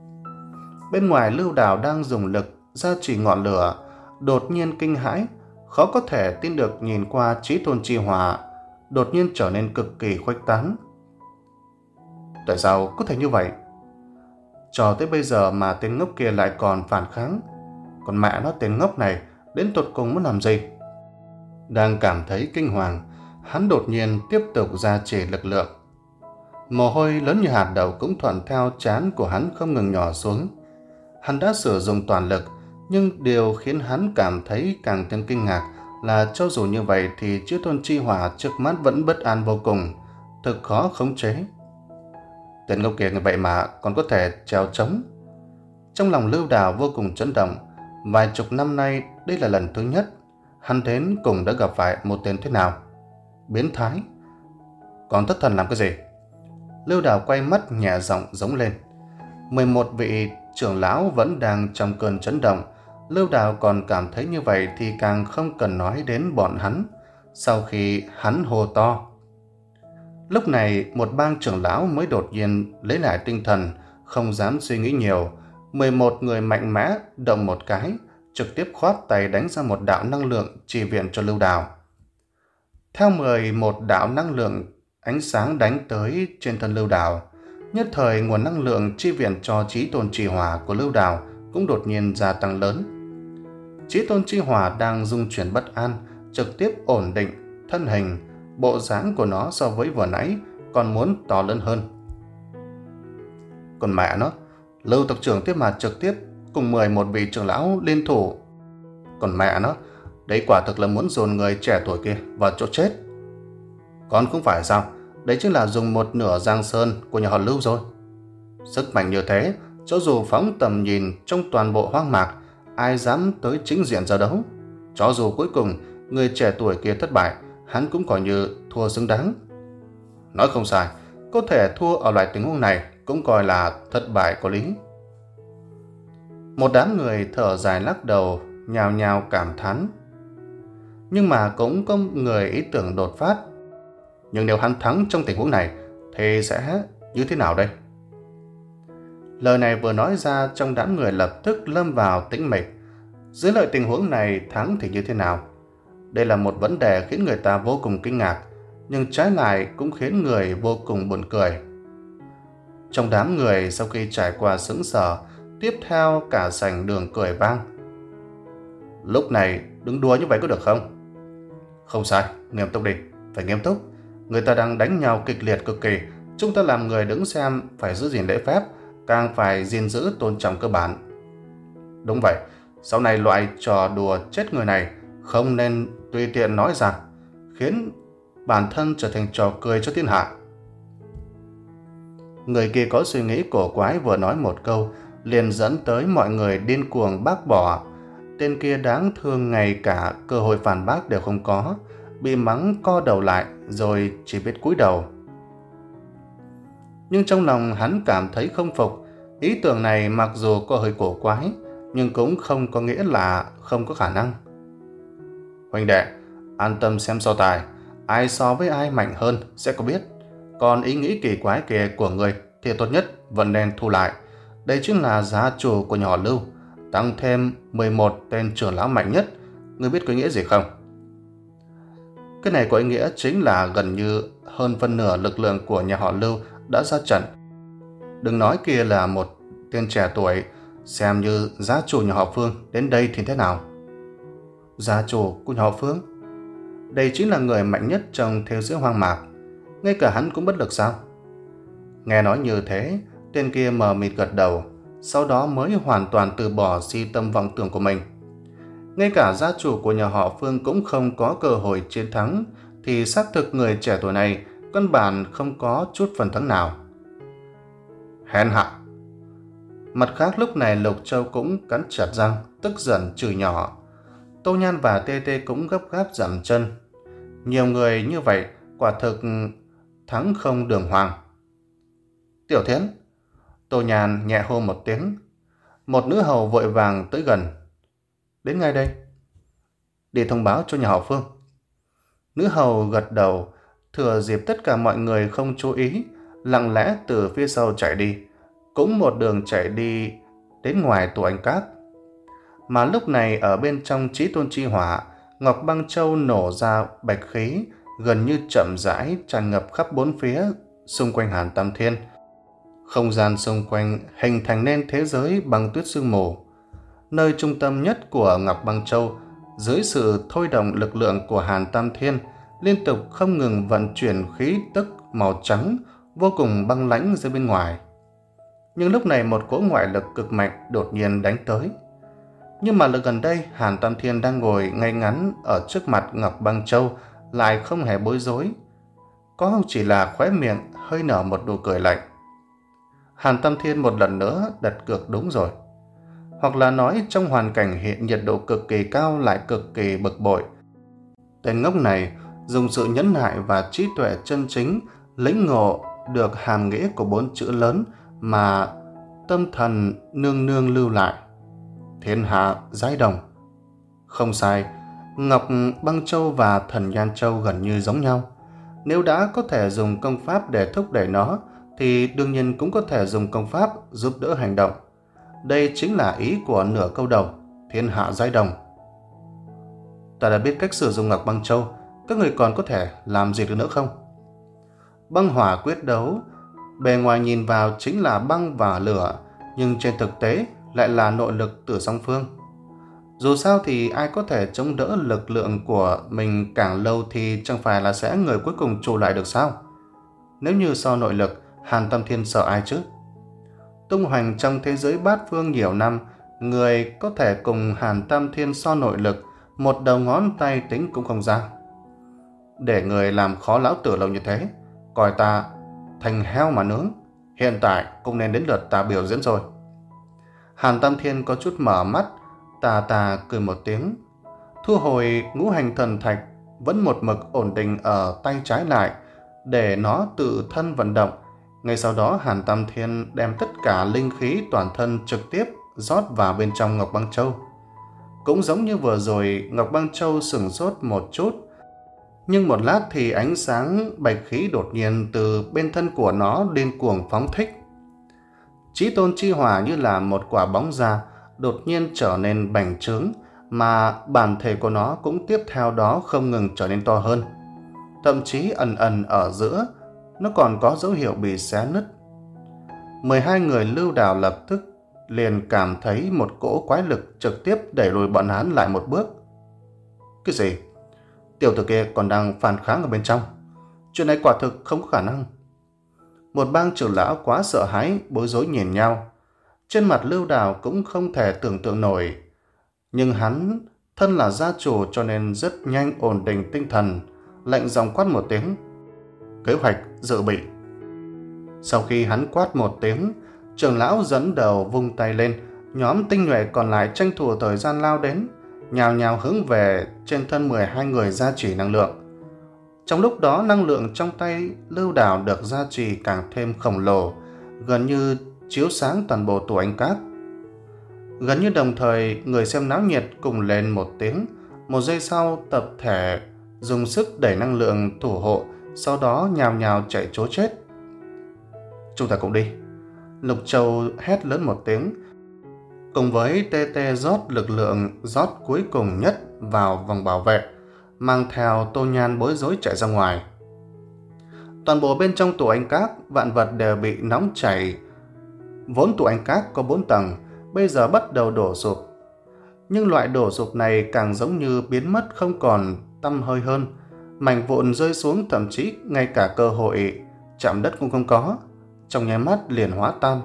Bên ngoài Lưu Đào đang dùng lực gia trì ngọn lửa, đột nhiên kinh hãi, khó có thể tin được nhìn qua Chí Tôn Chi Hỏa, đột nhiên trở nên cực kỳ khuếch tán. Tại sao có thể như vậy? Cho tới bây giờ mà tên ngốc kia lại còn phản kháng. Còn mẹ nó, tên ngốc này đến tột cùng muốn làm gì? Đang cảm thấy kinh hoàng, hắn đột nhiên tiếp tục gia trì lực lượng. Mồ hôi lớn như hạt đậu cũng thuận theo trán của hắn không ngừng nhỏ xuống. Hắn đã sử dụng toàn lực, nhưng điều khiến hắn cảm thấy càng thêm kinh ngạc là cho dù như vậy thì Chí Tôn Chi Hỏa trước mắt vẫn bất an vô cùng, thực khó khống chế. Tên ngốc kia như vậy mà còn có thể trèo trống. Trong lòng Lưu Đào vô cùng chấn động. Vài chục năm nay đây là lần thứ nhất hắn đến cùng đã gặp phải một tên thế nào. Biến thái. Còn thất thần làm cái gì? Lưu Đào quay mắt nhẹ giọng giống lên. mười một vị trưởng lão vẫn đang trong cơn chấn động. Lưu Đào còn cảm thấy như vậy thì càng không cần nói đến bọn hắn. Sau khi hắn hô to, lúc này một bang trưởng lão mới đột nhiên lấy lại tinh thần, không dám suy nghĩ nhiều. mười một người mạnh mẽ động một cái, trực tiếp khoát tay đánh ra một đạo năng lượng chỉ viện cho Lưu Đào. Theo mười một đạo năng lượng ánh sáng đánh tới trên thân Lưu Đào, nhất thời nguồn năng lượng chi viện cho Chí Tôn Chi Hỏa của Lưu Đào cũng đột nhiên gia tăng lớn. Chí Tôn Chi Hỏa đang rung chuyển bất an, trực tiếp ổn định thân hình, bộ dáng của nó so với vừa nãy còn muốn to lớn hơn. Còn mẹ nó, Lưu tộc trưởng tiếp mặt trực tiếp cùng mười một vị trưởng lão liên thủ. Còn mẹ nó, đấy quả thực là muốn dồn người trẻ tuổi kia vào chỗ chết. Còn không phải sao, đấy chính là dùng một nửa Giang Sơn của nhà họ Lưu rồi. Sức mạnh như thế, cho dù phóng tầm nhìn trong toàn bộ hoang mạc, ai dám tới chính diện giao đấu. Cho dù cuối cùng người trẻ tuổi kia thất bại, hắn cũng coi như thua xứng đáng. Nói không sai, có thể thua ở loại tình huống này cũng coi là thất bại có lý. Một đám người thở dài lắc đầu, nhào nhào cảm thán. Nhưng mà cũng có người ý tưởng đột phát. Nhưng nếu hắn thắng trong tình huống này thì sẽ như thế nào đây? Lời này vừa nói ra, trong đám người lập tức lâm vào tĩnh mịch. Dưới loại tình huống này thắng thì như thế nào? Đây là một vấn đề khiến người ta vô cùng kinh ngạc, nhưng trái lại cũng khiến người vô cùng buồn cười. Trong đám người sau khi trải qua sững sờ, tiếp theo cả sảnh đường cười vang. Lúc này đừng đùa như vậy có được không? Không sai, nghiêm túc đi, phải nghiêm túc. Người ta đang đánh nhau kịch liệt cực kỳ, chúng ta làm người đứng xem phải giữ gìn lễ phép, càng phải gìn giữ tôn trọng cơ bản. Đúng vậy, sau này loại trò đùa chết người này không nên tùy tiện nói ra, khiến bản thân trở thành trò cười cho thiên hạ. Người kia có suy nghĩ cổ quái vừa nói một câu, liền dẫn tới mọi người điên cuồng bác bỏ. Tên kia đáng thương ngay cả cơ hội phản bác đều không có, bị mắng co đầu lại rồi chỉ biết cúi đầu. Nhưng trong lòng hắn cảm thấy không phục. Ý tưởng này mặc dù có hơi cổ quái, nhưng cũng không có nghĩa là không có khả năng. Huynh đệ, an tâm xem so tài, ai so với ai mạnh hơn sẽ có biết. Còn ý nghĩ kỳ quái kia của người thì tốt nhất vẫn nên thu lại. Đây chính là gia chủ của nhà họ Lưu, tăng thêm mười một tên trưởng lão mạnh nhất. Ngươi biết có ý nghĩa gì không? Cái này có ý nghĩa chính là gần như hơn phân nửa lực lượng của nhà họ Lưu đã ra trận. Đừng nói kia là một tên trẻ tuổi, xem như gia chủ nhà họ Phương đến đây thì thế nào? Gia chủ của nhà họ Phương? Đây chính là người mạnh nhất trong thế giới hoang mạc, ngay cả hắn cũng bất lực sao? Nghe nói như thế, tên kia mờ mịt gật đầu, sau đó mới hoàn toàn từ bỏ si tâm vọng tưởng của mình. Ngay cả gia chủ của nhà họ Phương cũng không có cơ hội chiến thắng, thì xác thực người trẻ tuổi này căn bản không có chút phần thắng nào. Hèn hạ! Mặt khác lúc này Lục Châu cũng cắn chặt răng, tức giận chửi nhỏ. Tô Nhan và Tê Tê cũng gấp gáp dậm chân. Nhiều người như vậy quả thực thắng không đường hoàng. Tiểu Thiến! Tô Nhan nhẹ hô một tiếng. Một nữ hầu vội vàng tới gần. Đến ngay đây. Đi thông báo cho nhà họ Phương. Nữ hầu gật đầu, thừa dịp tất cả mọi người không chú ý, lặng lẽ từ phía sau chạy đi, cũng một đường chạy đi đến ngoài tụ anh cát. Mà lúc này ở bên trong Chí Tôn Chi Hỏa, Ngọc Băng Châu nổ ra bạch khí, gần như chậm rãi tràn ngập khắp bốn phía xung quanh Hàn Tam Thiên. Không gian xung quanh hình thành nên thế giới băng tuyết sương mù. Nơi trung tâm nhất của Ngọc Băng Châu, dưới sự thôi động lực lượng của Hàn Tam Thiên, liên tục không ngừng vận chuyển khí tức màu trắng vô cùng băng lãnh ra bên ngoài. Nhưng lúc này một cỗ ngoại lực cực mạnh đột nhiên đánh tới. Nhưng mà lực gần đây, Hàn Tam Thiên đang ngồi ngay ngắn ở trước mặt Ngọc Băng Châu lại không hề bối rối, có không chỉ là khóe miệng hơi nở một nụ cười lạnh. Hàn Tam Thiên một lần nữa đặt cược đúng rồi. Hoặc là nói trong hoàn cảnh hiện nhiệt độ cực kỳ cao lại cực kỳ bực bội. Tên ngốc này dùng sự nhẫn nại và trí tuệ chân chính lĩnh ngộ được hàm nghĩa của bốn chữ lớn mà tâm thần nương nương lưu lại. Thiên hạ giai đồng. Không sai, Ngọc Băng Châu và Thần Nhan Châu gần như giống nhau. Nếu đã có thể dùng công pháp để thúc đẩy nó, thì đương nhiên cũng có thể dùng công pháp giúp đỡ hành động. Đây chính là ý của nửa câu đầu, thiên hạ giai đồng. Ta đã biết cách sử dụng Ngọc Băng Châu, các người còn có thể làm gì được nữa không? Băng hỏa quyết đấu, bề ngoài nhìn vào chính là băng và lửa, nhưng trên thực tế lại là nội lực từ song phương. Dù sao thì ai có thể chống đỡ lực lượng của mình càng lâu thì chẳng phải là sẽ người cuối cùng trụ lại được sao? Nếu như so nội lực, Hàn Tam Thiên sợ ai chứ? Tung hoành trong thế giới bát phương nhiều năm, người có thể cùng Hàn Tam Thiên so nội lực, một đầu ngón tay tính cũng không ra. Để người làm khó lão tử lâu như thế, coi ta thành heo mà nướng. Hiện tại cũng nên đến lượt ta biểu diễn rồi. Hàn Tam Thiên có chút mở mắt, tà tà cười một tiếng, thu hồi ngũ hành thần thạch vẫn một mực ổn định ở tay trái lại, để nó tự thân vận động. Ngay sau đó Hàn Tam Thiên đem tất cả linh khí toàn thân trực tiếp rót vào bên trong Ngọc Băng Châu. Cũng giống như vừa rồi, Ngọc Băng Châu sửng sốt một chút, nhưng một lát thì ánh sáng bạch khí đột nhiên từ bên thân của nó điên cuồng phóng thích. Chí tôn chi hỏa như là một quả bóng da đột nhiên trở nên bành trướng, mà bản thể của nó cũng tiếp theo đó không ngừng trở nên to hơn. Thậm chí ẩn ẩn ở giữa, nó còn có dấu hiệu bị xé nứt. mười hai người Lưu Đào lập tức liền cảm thấy một cỗ quái lực trực tiếp đẩy lùi bọn hắn lại một bước. Cái gì? Tiểu tử kia còn đang phản kháng ở bên trong. Chuyện này quả thực không có khả năng. Một bang trưởng lão quá sợ hãi, bối rối nhìn nhau. Trên mặt Lưu Đào cũng không thể tưởng tượng nổi. Nhưng hắn thân là gia chủ cho nên rất nhanh ổn định tinh thần, lệnh giọng quát một tiếng: kế hoạch dự bị. Sau khi hắn quát một tiếng, trưởng lão dẫn đầu vung tay lên, nhóm tinh nhuệ còn lại tranh thủ thời gian lao đến, nhào nhào hướng về trên thân mười hai người gia trì năng lượng. Trong lúc đó, năng lượng trong tay Lưu Đào được gia trì càng thêm khổng lồ, gần như chiếu sáng toàn bộ tủ ánh cát. Gần như đồng thời, người xem náo nhiệt cùng lên một tiếng. Một giây sau, tập thể dùng sức đẩy năng lượng thủ hộ, sau đó nhào nhào chạy trối chết. Chúng ta cùng đi. Lục Châu hét lớn một tiếng, cùng với tê tê rót lực lượng rót cuối cùng nhất vào vòng bảo vệ, mang theo Tô Nhan bối rối chạy ra ngoài. Toàn bộ bên trong tủ ánh cát, vạn vật đều bị nóng chảy. Vốn tủ ánh cát có bốn tầng, bây giờ bắt đầu đổ sụp. Nhưng loại đổ sụp này càng giống như biến mất không còn tăm hơi hơn. Mảnh vụn rơi xuống, thậm chí ngay cả cơ hội chạm đất cũng không có, trong nháy mắt liền hóa tan.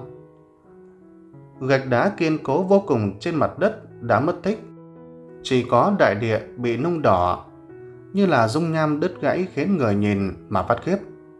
Gạch đá kiên cố vô cùng trên mặt đất đã mất tích, chỉ có đại địa bị nung đỏ, như là dung nham đứt gãy, khiến người nhìn mà phát khiếp.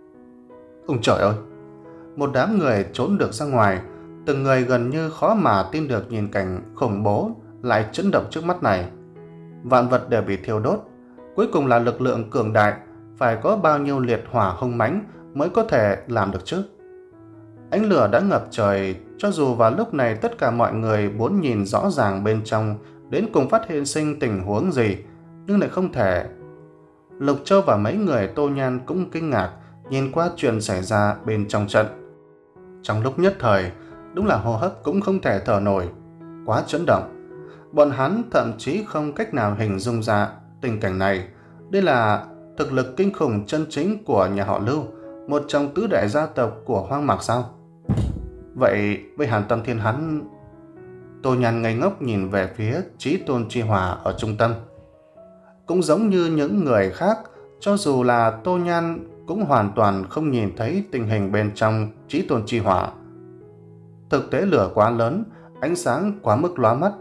Ôi trời ơi! Một đám người trốn được ra ngoài, từng người gần như khó mà tin được nhìn cảnh khủng bố lại chấn động trước mắt này. Vạn vật đều bị thiêu đốt, cuối cùng là lực lượng cường đại, phải có bao nhiêu liệt hỏa hung mãnh mới có thể làm được chứ? Ánh lửa đã ngập trời, cho dù vào lúc này tất cả mọi người muốn nhìn rõ ràng bên trong đến cùng phát hiện sinh tình huống gì, nhưng lại không thể. Lục Châu và mấy người Tô Nhan cũng kinh ngạc nhìn qua chuyện xảy ra bên trong trận. Trong lúc nhất thời, đúng là hô hấp cũng không thể thở nổi, quá chấn động. Bọn hắn thậm chí không cách nào hình dung ra tình cảnh này. Đây là thực lực kinh khủng chân chính của nhà họ Lưu, một trong tứ đại gia tộc của Hoang Mạc sao? Vậy với Hàn Tam Thiên hắn... Tô Nhan ngây ngốc nhìn về phía Chí Tôn Chi Hỏa ở trung tâm. Cũng giống như những người khác, cho dù là Tô Nhan cũng hoàn toàn không nhìn thấy tình hình bên trong Chí Tôn Chi Hỏa. Thực tế lửa quá lớn, ánh sáng quá mức lóa mắt.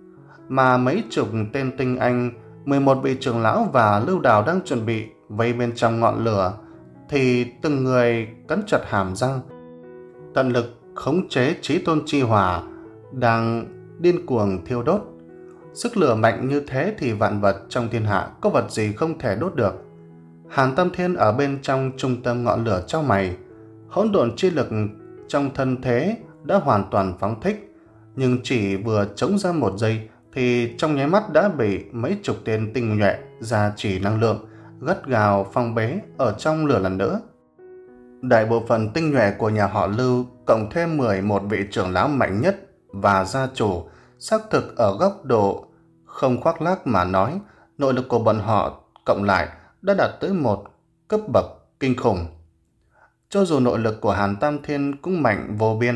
Mà mấy chục tên tinh anh, mười một vị trưởng lão và Lưu Đào đang chuẩn bị vây bên trong ngọn lửa, thì từng người cắn chặt hàm răng, tận lực khống chế Chí Tôn Chi Hỏa đang điên cuồng thiêu đốt. Sức lửa mạnh như thế thì vạn vật trong thiên hạ có vật gì không thể đốt được. Hàn Tam Thiên ở bên trong trung tâm ngọn lửa chau mày. Hỗn độn chi lực trong thân thế đã hoàn toàn phóng thích, nhưng chỉ vừa chống ra một giây thì trong nháy mắt đã bị mấy chục tên tinh nhuệ gia trì năng lượng gắt gào phong bế ở trong lửa lần nữa. Đại bộ phận tinh nhuệ của nhà họ Lưu cộng thêm mười một vị trưởng lão mạnh nhất và gia chủ, xác thực ở góc độ không khoác lác mà nói, nội lực của bọn họ cộng lại đã đạt tới một cấp bậc kinh khủng. Cho dù nội lực của Hàn Tam Thiên cũng mạnh vô biên,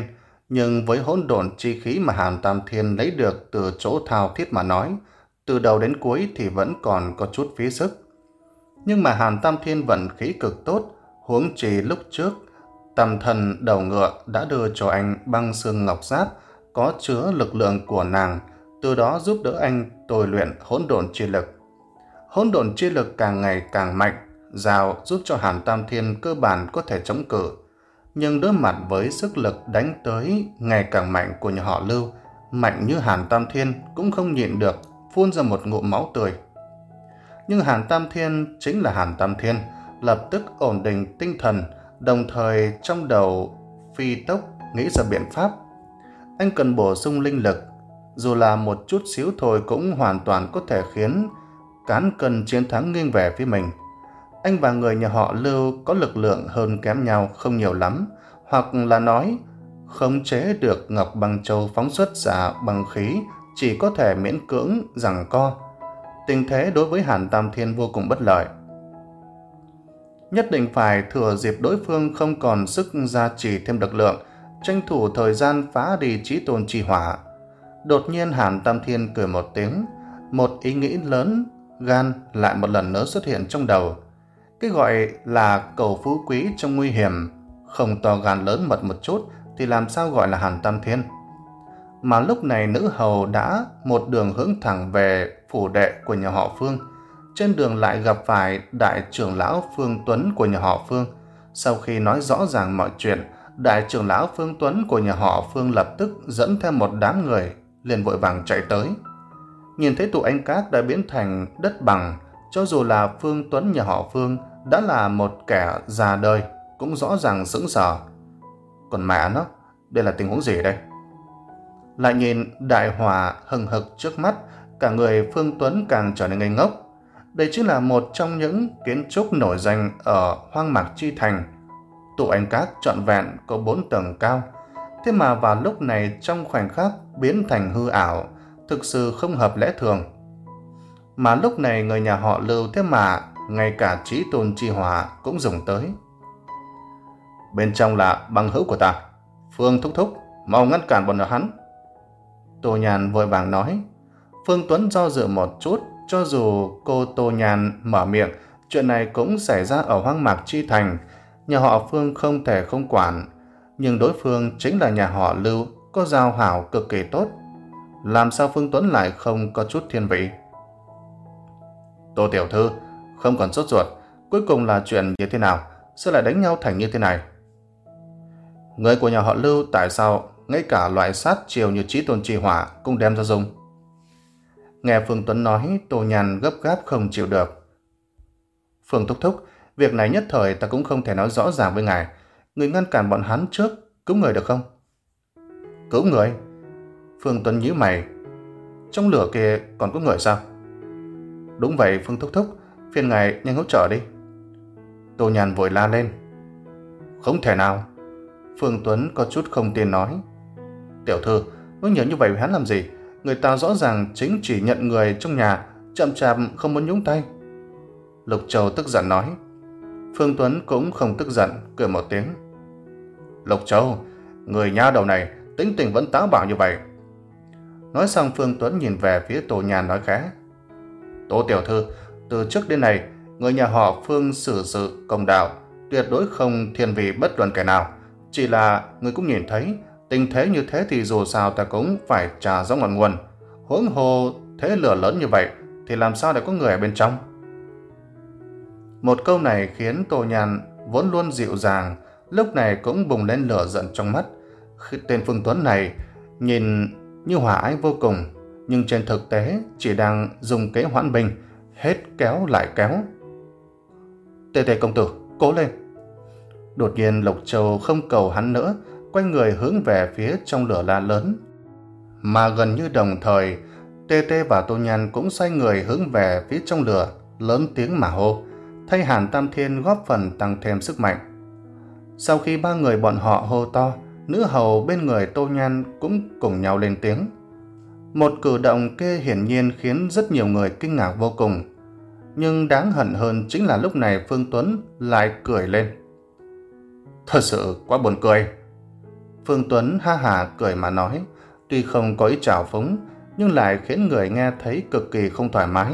Nhưng với hỗn độn chi khí mà Hàn Tam Thiên lấy được từ chỗ thao thiết mà nói, từ đầu đến cuối thì vẫn còn có chút phí sức. Nhưng mà Hàn Tam Thiên vận khí cực tốt, huống chi lúc trước, Tam Thần đầu ngựa đã đưa cho anh băng xương ngọc giáp có chứa lực lượng của nàng, từ đó giúp đỡ anh tôi luyện hỗn độn chi lực. Hỗn độn chi lực càng ngày càng mạnh, rào giúp cho Hàn Tam Thiên cơ bản có thể chống cự. Nhưng đối mặt với sức lực đánh tới ngày càng mạnh của nhà họ Lưu, mạnh như Hàn Tam Thiên cũng không nhịn được, phun ra một ngụm máu tươi. Nhưng Hàn Tam Thiên chính là Hàn Tam Thiên, lập tức ổn định tinh thần, đồng thời trong đầu phi tốc nghĩ ra biện pháp. Anh cần bổ sung linh lực, dù là một chút xíu thôi cũng hoàn toàn có thể khiến cán cân chiến thắng nghiêng về phía mình. Anh và người nhà họ Lưu có lực lượng hơn kém nhau không nhiều lắm, hoặc là nói khống chế được Ngọc Băng Châu phóng xuất ra băng khí chỉ có thể miễn cưỡng giằng co. Tình thế đối với Hàn Tam Thiên vô cùng bất lợi. Nhất định phải thừa dịp đối phương không còn sức gia trì thêm lực lượng, tranh thủ thời gian phá đi chí tôn chi hỏa. Đột nhiên Hàn Tam Thiên cười một tiếng, một ý nghĩ lớn gan lại một lần nữa xuất hiện trong đầu. Cái gọi là cầu phú quý trong nguy hiểm, không to gan lớn mật một chút thì làm sao gọi là Hàn Tam Thiên. Mà lúc này nữ hầu đã một đường hướng thẳng về phủ đệ của nhà họ Phương. Trên đường lại gặp phải đại trưởng lão Phương Tuấn của nhà họ Phương. Sau khi nói rõ ràng mọi chuyện, đại trưởng lão Phương Tuấn của nhà họ Phương lập tức dẫn theo một đám người liền vội vàng chạy tới. Nhìn thấy tụ anh các đã biến thành đất bằng, cho dù là Phương Tuấn nhà họ Phương đã là một kẻ già đời cũng rõ ràng sững sờ. Còn mẹ nó, đây là tình huống gì đây? Lại nhìn đại hỏa hừng hực trước mắt, cả người Phương Tuấn càng trở nên ngây ngốc. Đây chính là một trong những kiến trúc nổi danh ở Hoang Mạc Chi Thành. Tụ anh các trọn vẹn có bốn tầng cao, thế mà vào lúc này trong khoảnh khắc biến thành hư ảo, thực sự không hợp lẽ thường. Mà lúc này người nhà họ Lưu thế mà ngay cả chí tôn chi hỏa cũng dùng tới. Bên trong là băng hữu của ta, Phương thúc thúc, mau ngăn cản bọn hắn. Tô Nhàn vội vàng nói. Phương Tuấn do dự một chút, cho dù cô Tô Nhàn mở miệng, chuyện này cũng xảy ra ở Hoang Mạc Chi Thành, nhà họ Phương không thể không quản, nhưng đối phương chính là nhà họ Lưu, có giao hảo cực kỳ tốt. Làm sao Phương Tuấn lại không có chút thiên vị? Tô tiểu thư, không còn sốt ruột, cuối cùng là chuyện như thế nào, sao lại đánh nhau thành như thế này? Người của nhà họ Lưu tại sao ngay cả loại sát chiều như chí tôn chi hỏa cũng đem ra dùng? Nghe Phương Tuấn nói, Tô Nhàn gấp gáp không chịu được. Phương thúc thúc, việc này nhất thời ta cũng không thể nói rõ ràng với ngài. Người ngăn cản bọn hắn trước, cứu người được không? Cứu người? Phương Tuấn nhíu mày. Trong lửa kia còn có người sao? Đúng vậy Phương thúc thúc, phiền ngài nhanh hỗ trợ đi. Tô Nhàn vội la lên. Không thể nào. Phương Tuấn có chút không tin nói. Tiểu thư, nói nhiều như vậy với hắn làm gì? Người ta rõ ràng chính chỉ nhận người trong nhà, chậm chạp không muốn nhúng tay. Lục Châu tức giận nói. Phương Tuấn cũng không tức giận, cười một tiếng. Lục Châu, người nha đầu này tính tình vẫn táo bạo như vậy. Nói xong Phương Tuấn nhìn về phía Tô Nhàn nói khẽ. Tô tiểu thư, từ trước đến nay, người nhà họ Phương xử sự công đạo, tuyệt đối không thiên vị bất luận kẻ nào. Chỉ là người cũng nhìn thấy, tình thế như thế thì dù sao ta cũng phải trả rõ ngọn nguồn. Huống hồ thế lửa lớn như vậy thì làm sao để có người ở bên trong? Một câu này khiến Tô Nhàn vốn luôn dịu dàng, lúc này cũng bùng lên lửa giận trong mắt. Tên Phương Tuấn này nhìn như hòa ái vô cùng, nhưng trên thực tế chỉ đang dùng kế hoãn binh, hết kéo lại kéo. Tề Tề công tử, cố lên. Đột nhiên Lục Châu không cầu hắn nữa, quay người hướng về phía trong lửa la lớn. Mà gần như đồng thời, Tê Tê và Tô Nhan cũng xoay người hướng về phía trong lửa, lớn tiếng mà hô, thay Hàn Tam Thiên góp phần tăng thêm sức mạnh. Sau khi ba người bọn họ hô to, nữ hầu bên người Tô Nhan cũng cùng nhau lên tiếng. Một cử động kia hiển nhiên khiến rất nhiều người kinh ngạc vô cùng. Nhưng đáng hận hơn chính là lúc này Phương Tuấn lại cười lên. Thật sự quá buồn cười. Phương Tuấn ha hả cười mà nói, tuy không có ý trào phúng, nhưng lại khiến người nghe thấy cực kỳ không thoải mái.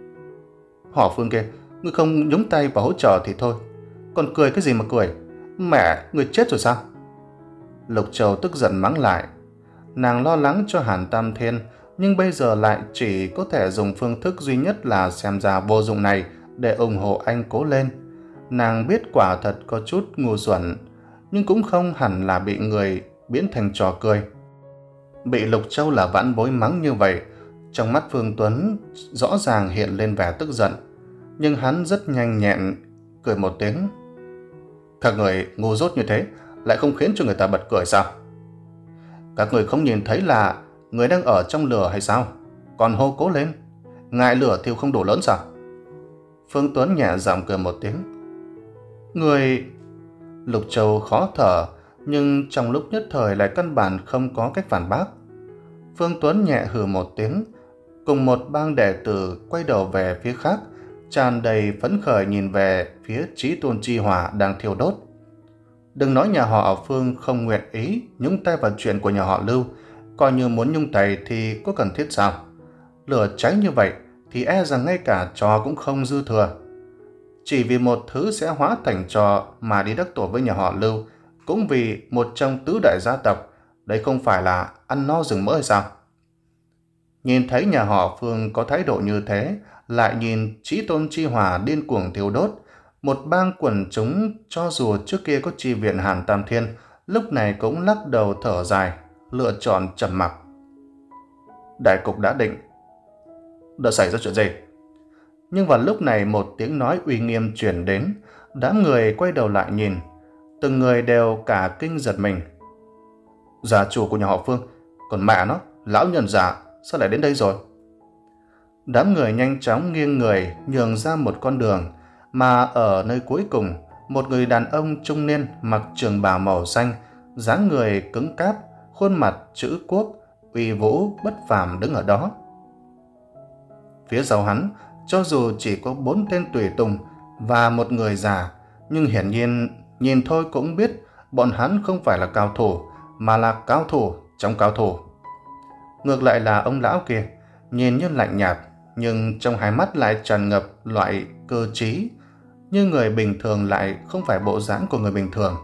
Họ Phương kia, ngươi không nhúng tay vào hỗ trợ thì thôi, còn cười cái gì mà cười? Mẹ, ngươi chết rồi sao? Lục Châu tức giận mắng lại. Nàng lo lắng cho Hàn Tam Thiên, nhưng bây giờ lại chỉ có thể dùng phương thức duy nhất là xem ra vô dụng này để ủng hộ anh cố lên. Nàng biết quả thật có chút ngu xuẩn, nhưng cũng không hẳn là bị người biến thành trò cười. Bị Lục Châu là vãn bối mắng như vậy, trong mắt Phương Tuấn rõ ràng hiện lên vẻ tức giận, nhưng hắn rất nhanh nhẹn cười một tiếng. Các người ngu dốt như thế lại không khiến cho người ta bật cười sao? Các người không nhìn thấy là người đang ở trong lửa hay sao? Còn hô cố lên, ngại lửa thiêu không đủ lớn sao? Phương Tuấn nhẹ giọng cười một tiếng. Người... Lục Châu khó thở, nhưng trong lúc nhất thời lại căn bản không có cách phản bác. Phương Tuấn nhẹ hừ một tiếng, cùng một bang đệ tử quay đầu về phía khác, tràn đầy phấn khởi nhìn về phía Chí Tôn chi hỏa đang thiêu đốt. Đừng nói nhà họ Phương không nguyện ý nhúng tay vào chuyện của nhà họ Lưu, coi như muốn nhúng tay thì có cần thiết sao? Lửa cháy như vậy thì e rằng ngay cả trò cũng không dư thừa. Chỉ vì một thứ sẽ hóa thành trò mà đi đắc tội với nhà họ Lưu, cũng vì một trong tứ đại gia tộc, đấy không phải là ăn no rừng mỡ hay sao? Nhìn thấy nhà họ Phương có thái độ như thế, lại nhìn Chí Tôn chi hỏa điên cuồng thiêu đốt, một bang quần chúng cho dù trước kia có chi viện Hàn Tam Thiên, lúc này cũng lắc đầu thở dài, lựa chọn trầm mặc. Đại cục đã định. Đã xảy ra chuyện gì? Nhưng vào lúc này một tiếng nói uy nghiêm truyền đến, đám người quay đầu lại nhìn, từng người đều cả kinh giật mình. Gia chủ của nhà họ Phương, còn mẹ nó, lão nhân già, sao lại đến đây rồi? Đám người nhanh chóng nghiêng người nhường ra một con đường, mà ở nơi cuối cùng, một người đàn ông trung niên mặc trường bào màu xanh, dáng người cứng cáp, khuôn mặt chữ quốc, uy vũ bất phàm đứng ở đó. Phía sau hắn, cho dù chỉ có bốn tên tùy tùng và một người già, nhưng hiển nhiên nhìn thôi cũng biết bọn hắn không phải là cao thủ, mà là cao thủ trong cao thủ. Ngược lại là ông lão kia, nhìn như lạnh nhạt, nhưng trong hai mắt lại tràn ngập loại cơ trí, như người bình thường lại không phải bộ dáng của người bình thường.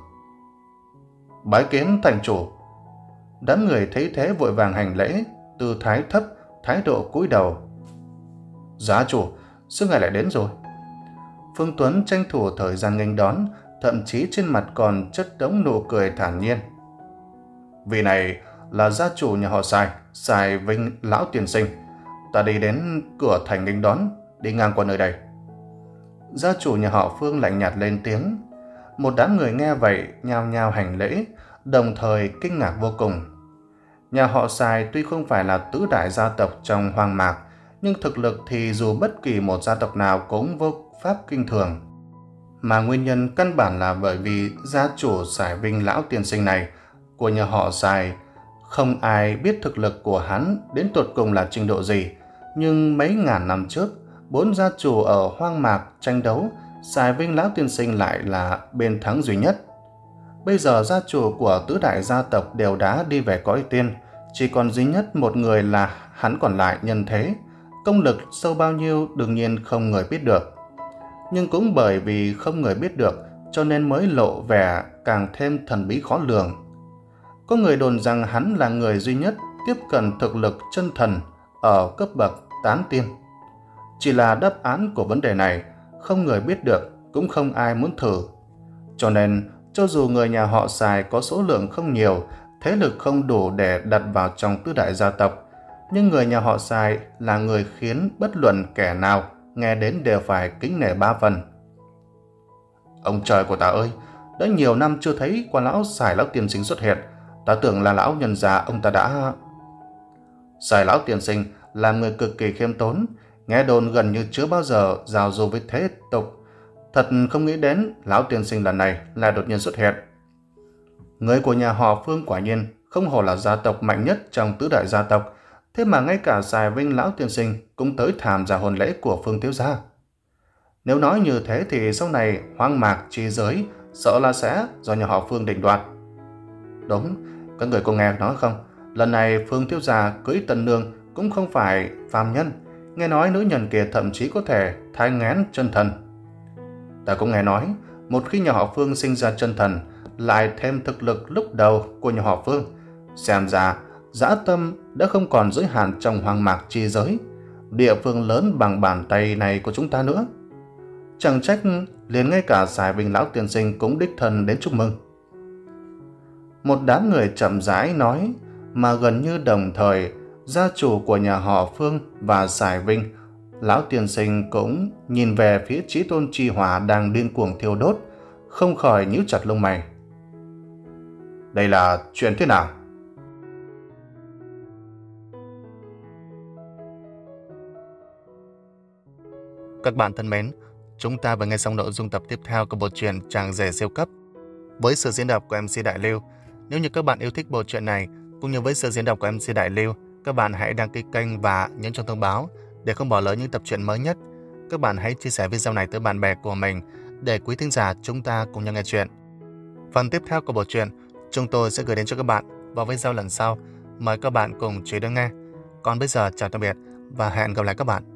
Bái kiến thành chủ. Đám người thấy thế vội vàng hành lễ, tư thái thấp, thái độ cúi đầu. Giá chủ, sao ngài lại đến rồi? Phương Tuấn tranh thủ thời gian nghênh đón, thậm chí trên mặt còn chất đống nụ cười thản nhiên. Vị này là gia chủ nhà họ Sài, Sài Vinh lão tiền sinh. Ta đi đến cửa thành nghênh đón, đi ngang qua nơi đây. Gia chủ nhà họ Phương lạnh nhạt lên tiếng. Một đám người nghe vậy nhao nhao hành lễ, đồng thời kinh ngạc vô cùng. Nhà họ Sài tuy không phải là tứ đại gia tộc trong hoang mạc, nhưng thực lực thì dù bất kỳ một gia tộc nào cũng vô pháp kinh thường. Mà nguyên nhân căn bản là bởi vì gia chủ Sài Vinh lão tiên sinh này của nhà họ Sài, không ai biết thực lực của hắn đến tột cùng là trình độ gì. Nhưng mấy ngàn năm trước, bốn gia chủ ở hoang mạc tranh đấu, Sài Vinh lão tiên sinh lại là bên thắng duy nhất. Bây giờ gia chủ của tứ đại gia tộc đều đã đi về cõi tiên, chỉ còn duy nhất một người là hắn còn lại nhân thế. Công lực sâu bao nhiêu đương nhiên không người biết được. Nhưng cũng bởi vì không người biết được, cho nên mới lộ vẻ càng thêm thần bí khó lường. Có người đồn rằng hắn là người duy nhất tiếp cận thực lực chân thần ở cấp bậc tán tiên. Chỉ là đáp án của vấn đề này không người biết được, cũng không ai muốn thử. Cho nên, cho dù người nhà họ Sài có số lượng không nhiều, thế lực không đủ để đặt vào trong tứ đại gia tộc, nhưng người nhà họ Sài là người khiến bất luận kẻ nào nghe đến đều phải kính nể ba phần. Ông trời của ta ơi, đã nhiều năm chưa thấy quan lão Sài lão tiên sinh xuất hiện, ta tưởng là lão nhân già ông ta đã... Sài lão tiên sinh là người cực kỳ khiêm tốn, nghe đồn gần như chưa bao giờ giao du với thế tục. Thật không nghĩ đến lão tiên sinh lần này lại đột nhiên xuất hiện. Người của nhà họ Phương quả nhiên không hổ là gia tộc mạnh nhất trong tứ đại gia tộc, thế mà ngay cả Sài Vinh lão tiên sinh cũng tới tham gia hôn lễ của Phương thiếu gia. Nếu nói như thế thì sau này hoang mạc chi giới sợ là sẽ do nhà họ Phương định đoạt. Đúng, Các người có nghe nói không? Lần này Phương thiếu gia cưới tân nương cũng không phải phàm nhân. Nghe nói nữ nhân kia thậm chí có thể thai nghén chân thần. Ta cũng nghe nói, một khi nhà họ Phương sinh ra chân thần, lại thêm thực lực lúc đầu của nhà họ Phương, xem ra dã tâm đã không còn giới hạn trong hoang mạc chi giới, địa phương lớn bằng bàn tay này của chúng ta nữa. Chẳng trách liền ngay cả Giải Vinh lão tiên sinh cũng đích thân đến chúc mừng. Một đám người chậm rãi nói, mà gần như đồng thời, gia chủ của nhà họ Phương và Giải Vinh lão tiên sinh cũng nhìn về phía Chí Tôn Chi Hỏa đang điên cuồng thiêu đốt, không khỏi nhíu chặt lông mày. Đây là chuyện thế nào? Các bạn thân mến, chúng ta vừa nghe xong nội dung tập tiếp theo của bộ truyện Chàng rể siêu cấp với sự diễn đọc của em xê Đại Lưu. Nếu như các bạn yêu thích bộ truyện này cũng như với sự diễn đọc của em xê Đại Lưu, các bạn hãy đăng ký kênh và nhấn chuông thông báo để không bỏ lỡ những tập truyện mới nhất. Các bạn hãy chia sẻ video này tới bạn bè của mình để quý thính giả chúng ta cùng nhau nghe chuyện. Phần tiếp theo của bộ truyện chúng tôi sẽ gửi đến cho các bạn vào video lần sau. Mời các bạn cùng chú ý đón nghe. Còn bây giờ chào tạm biệt và hẹn gặp lại các bạn.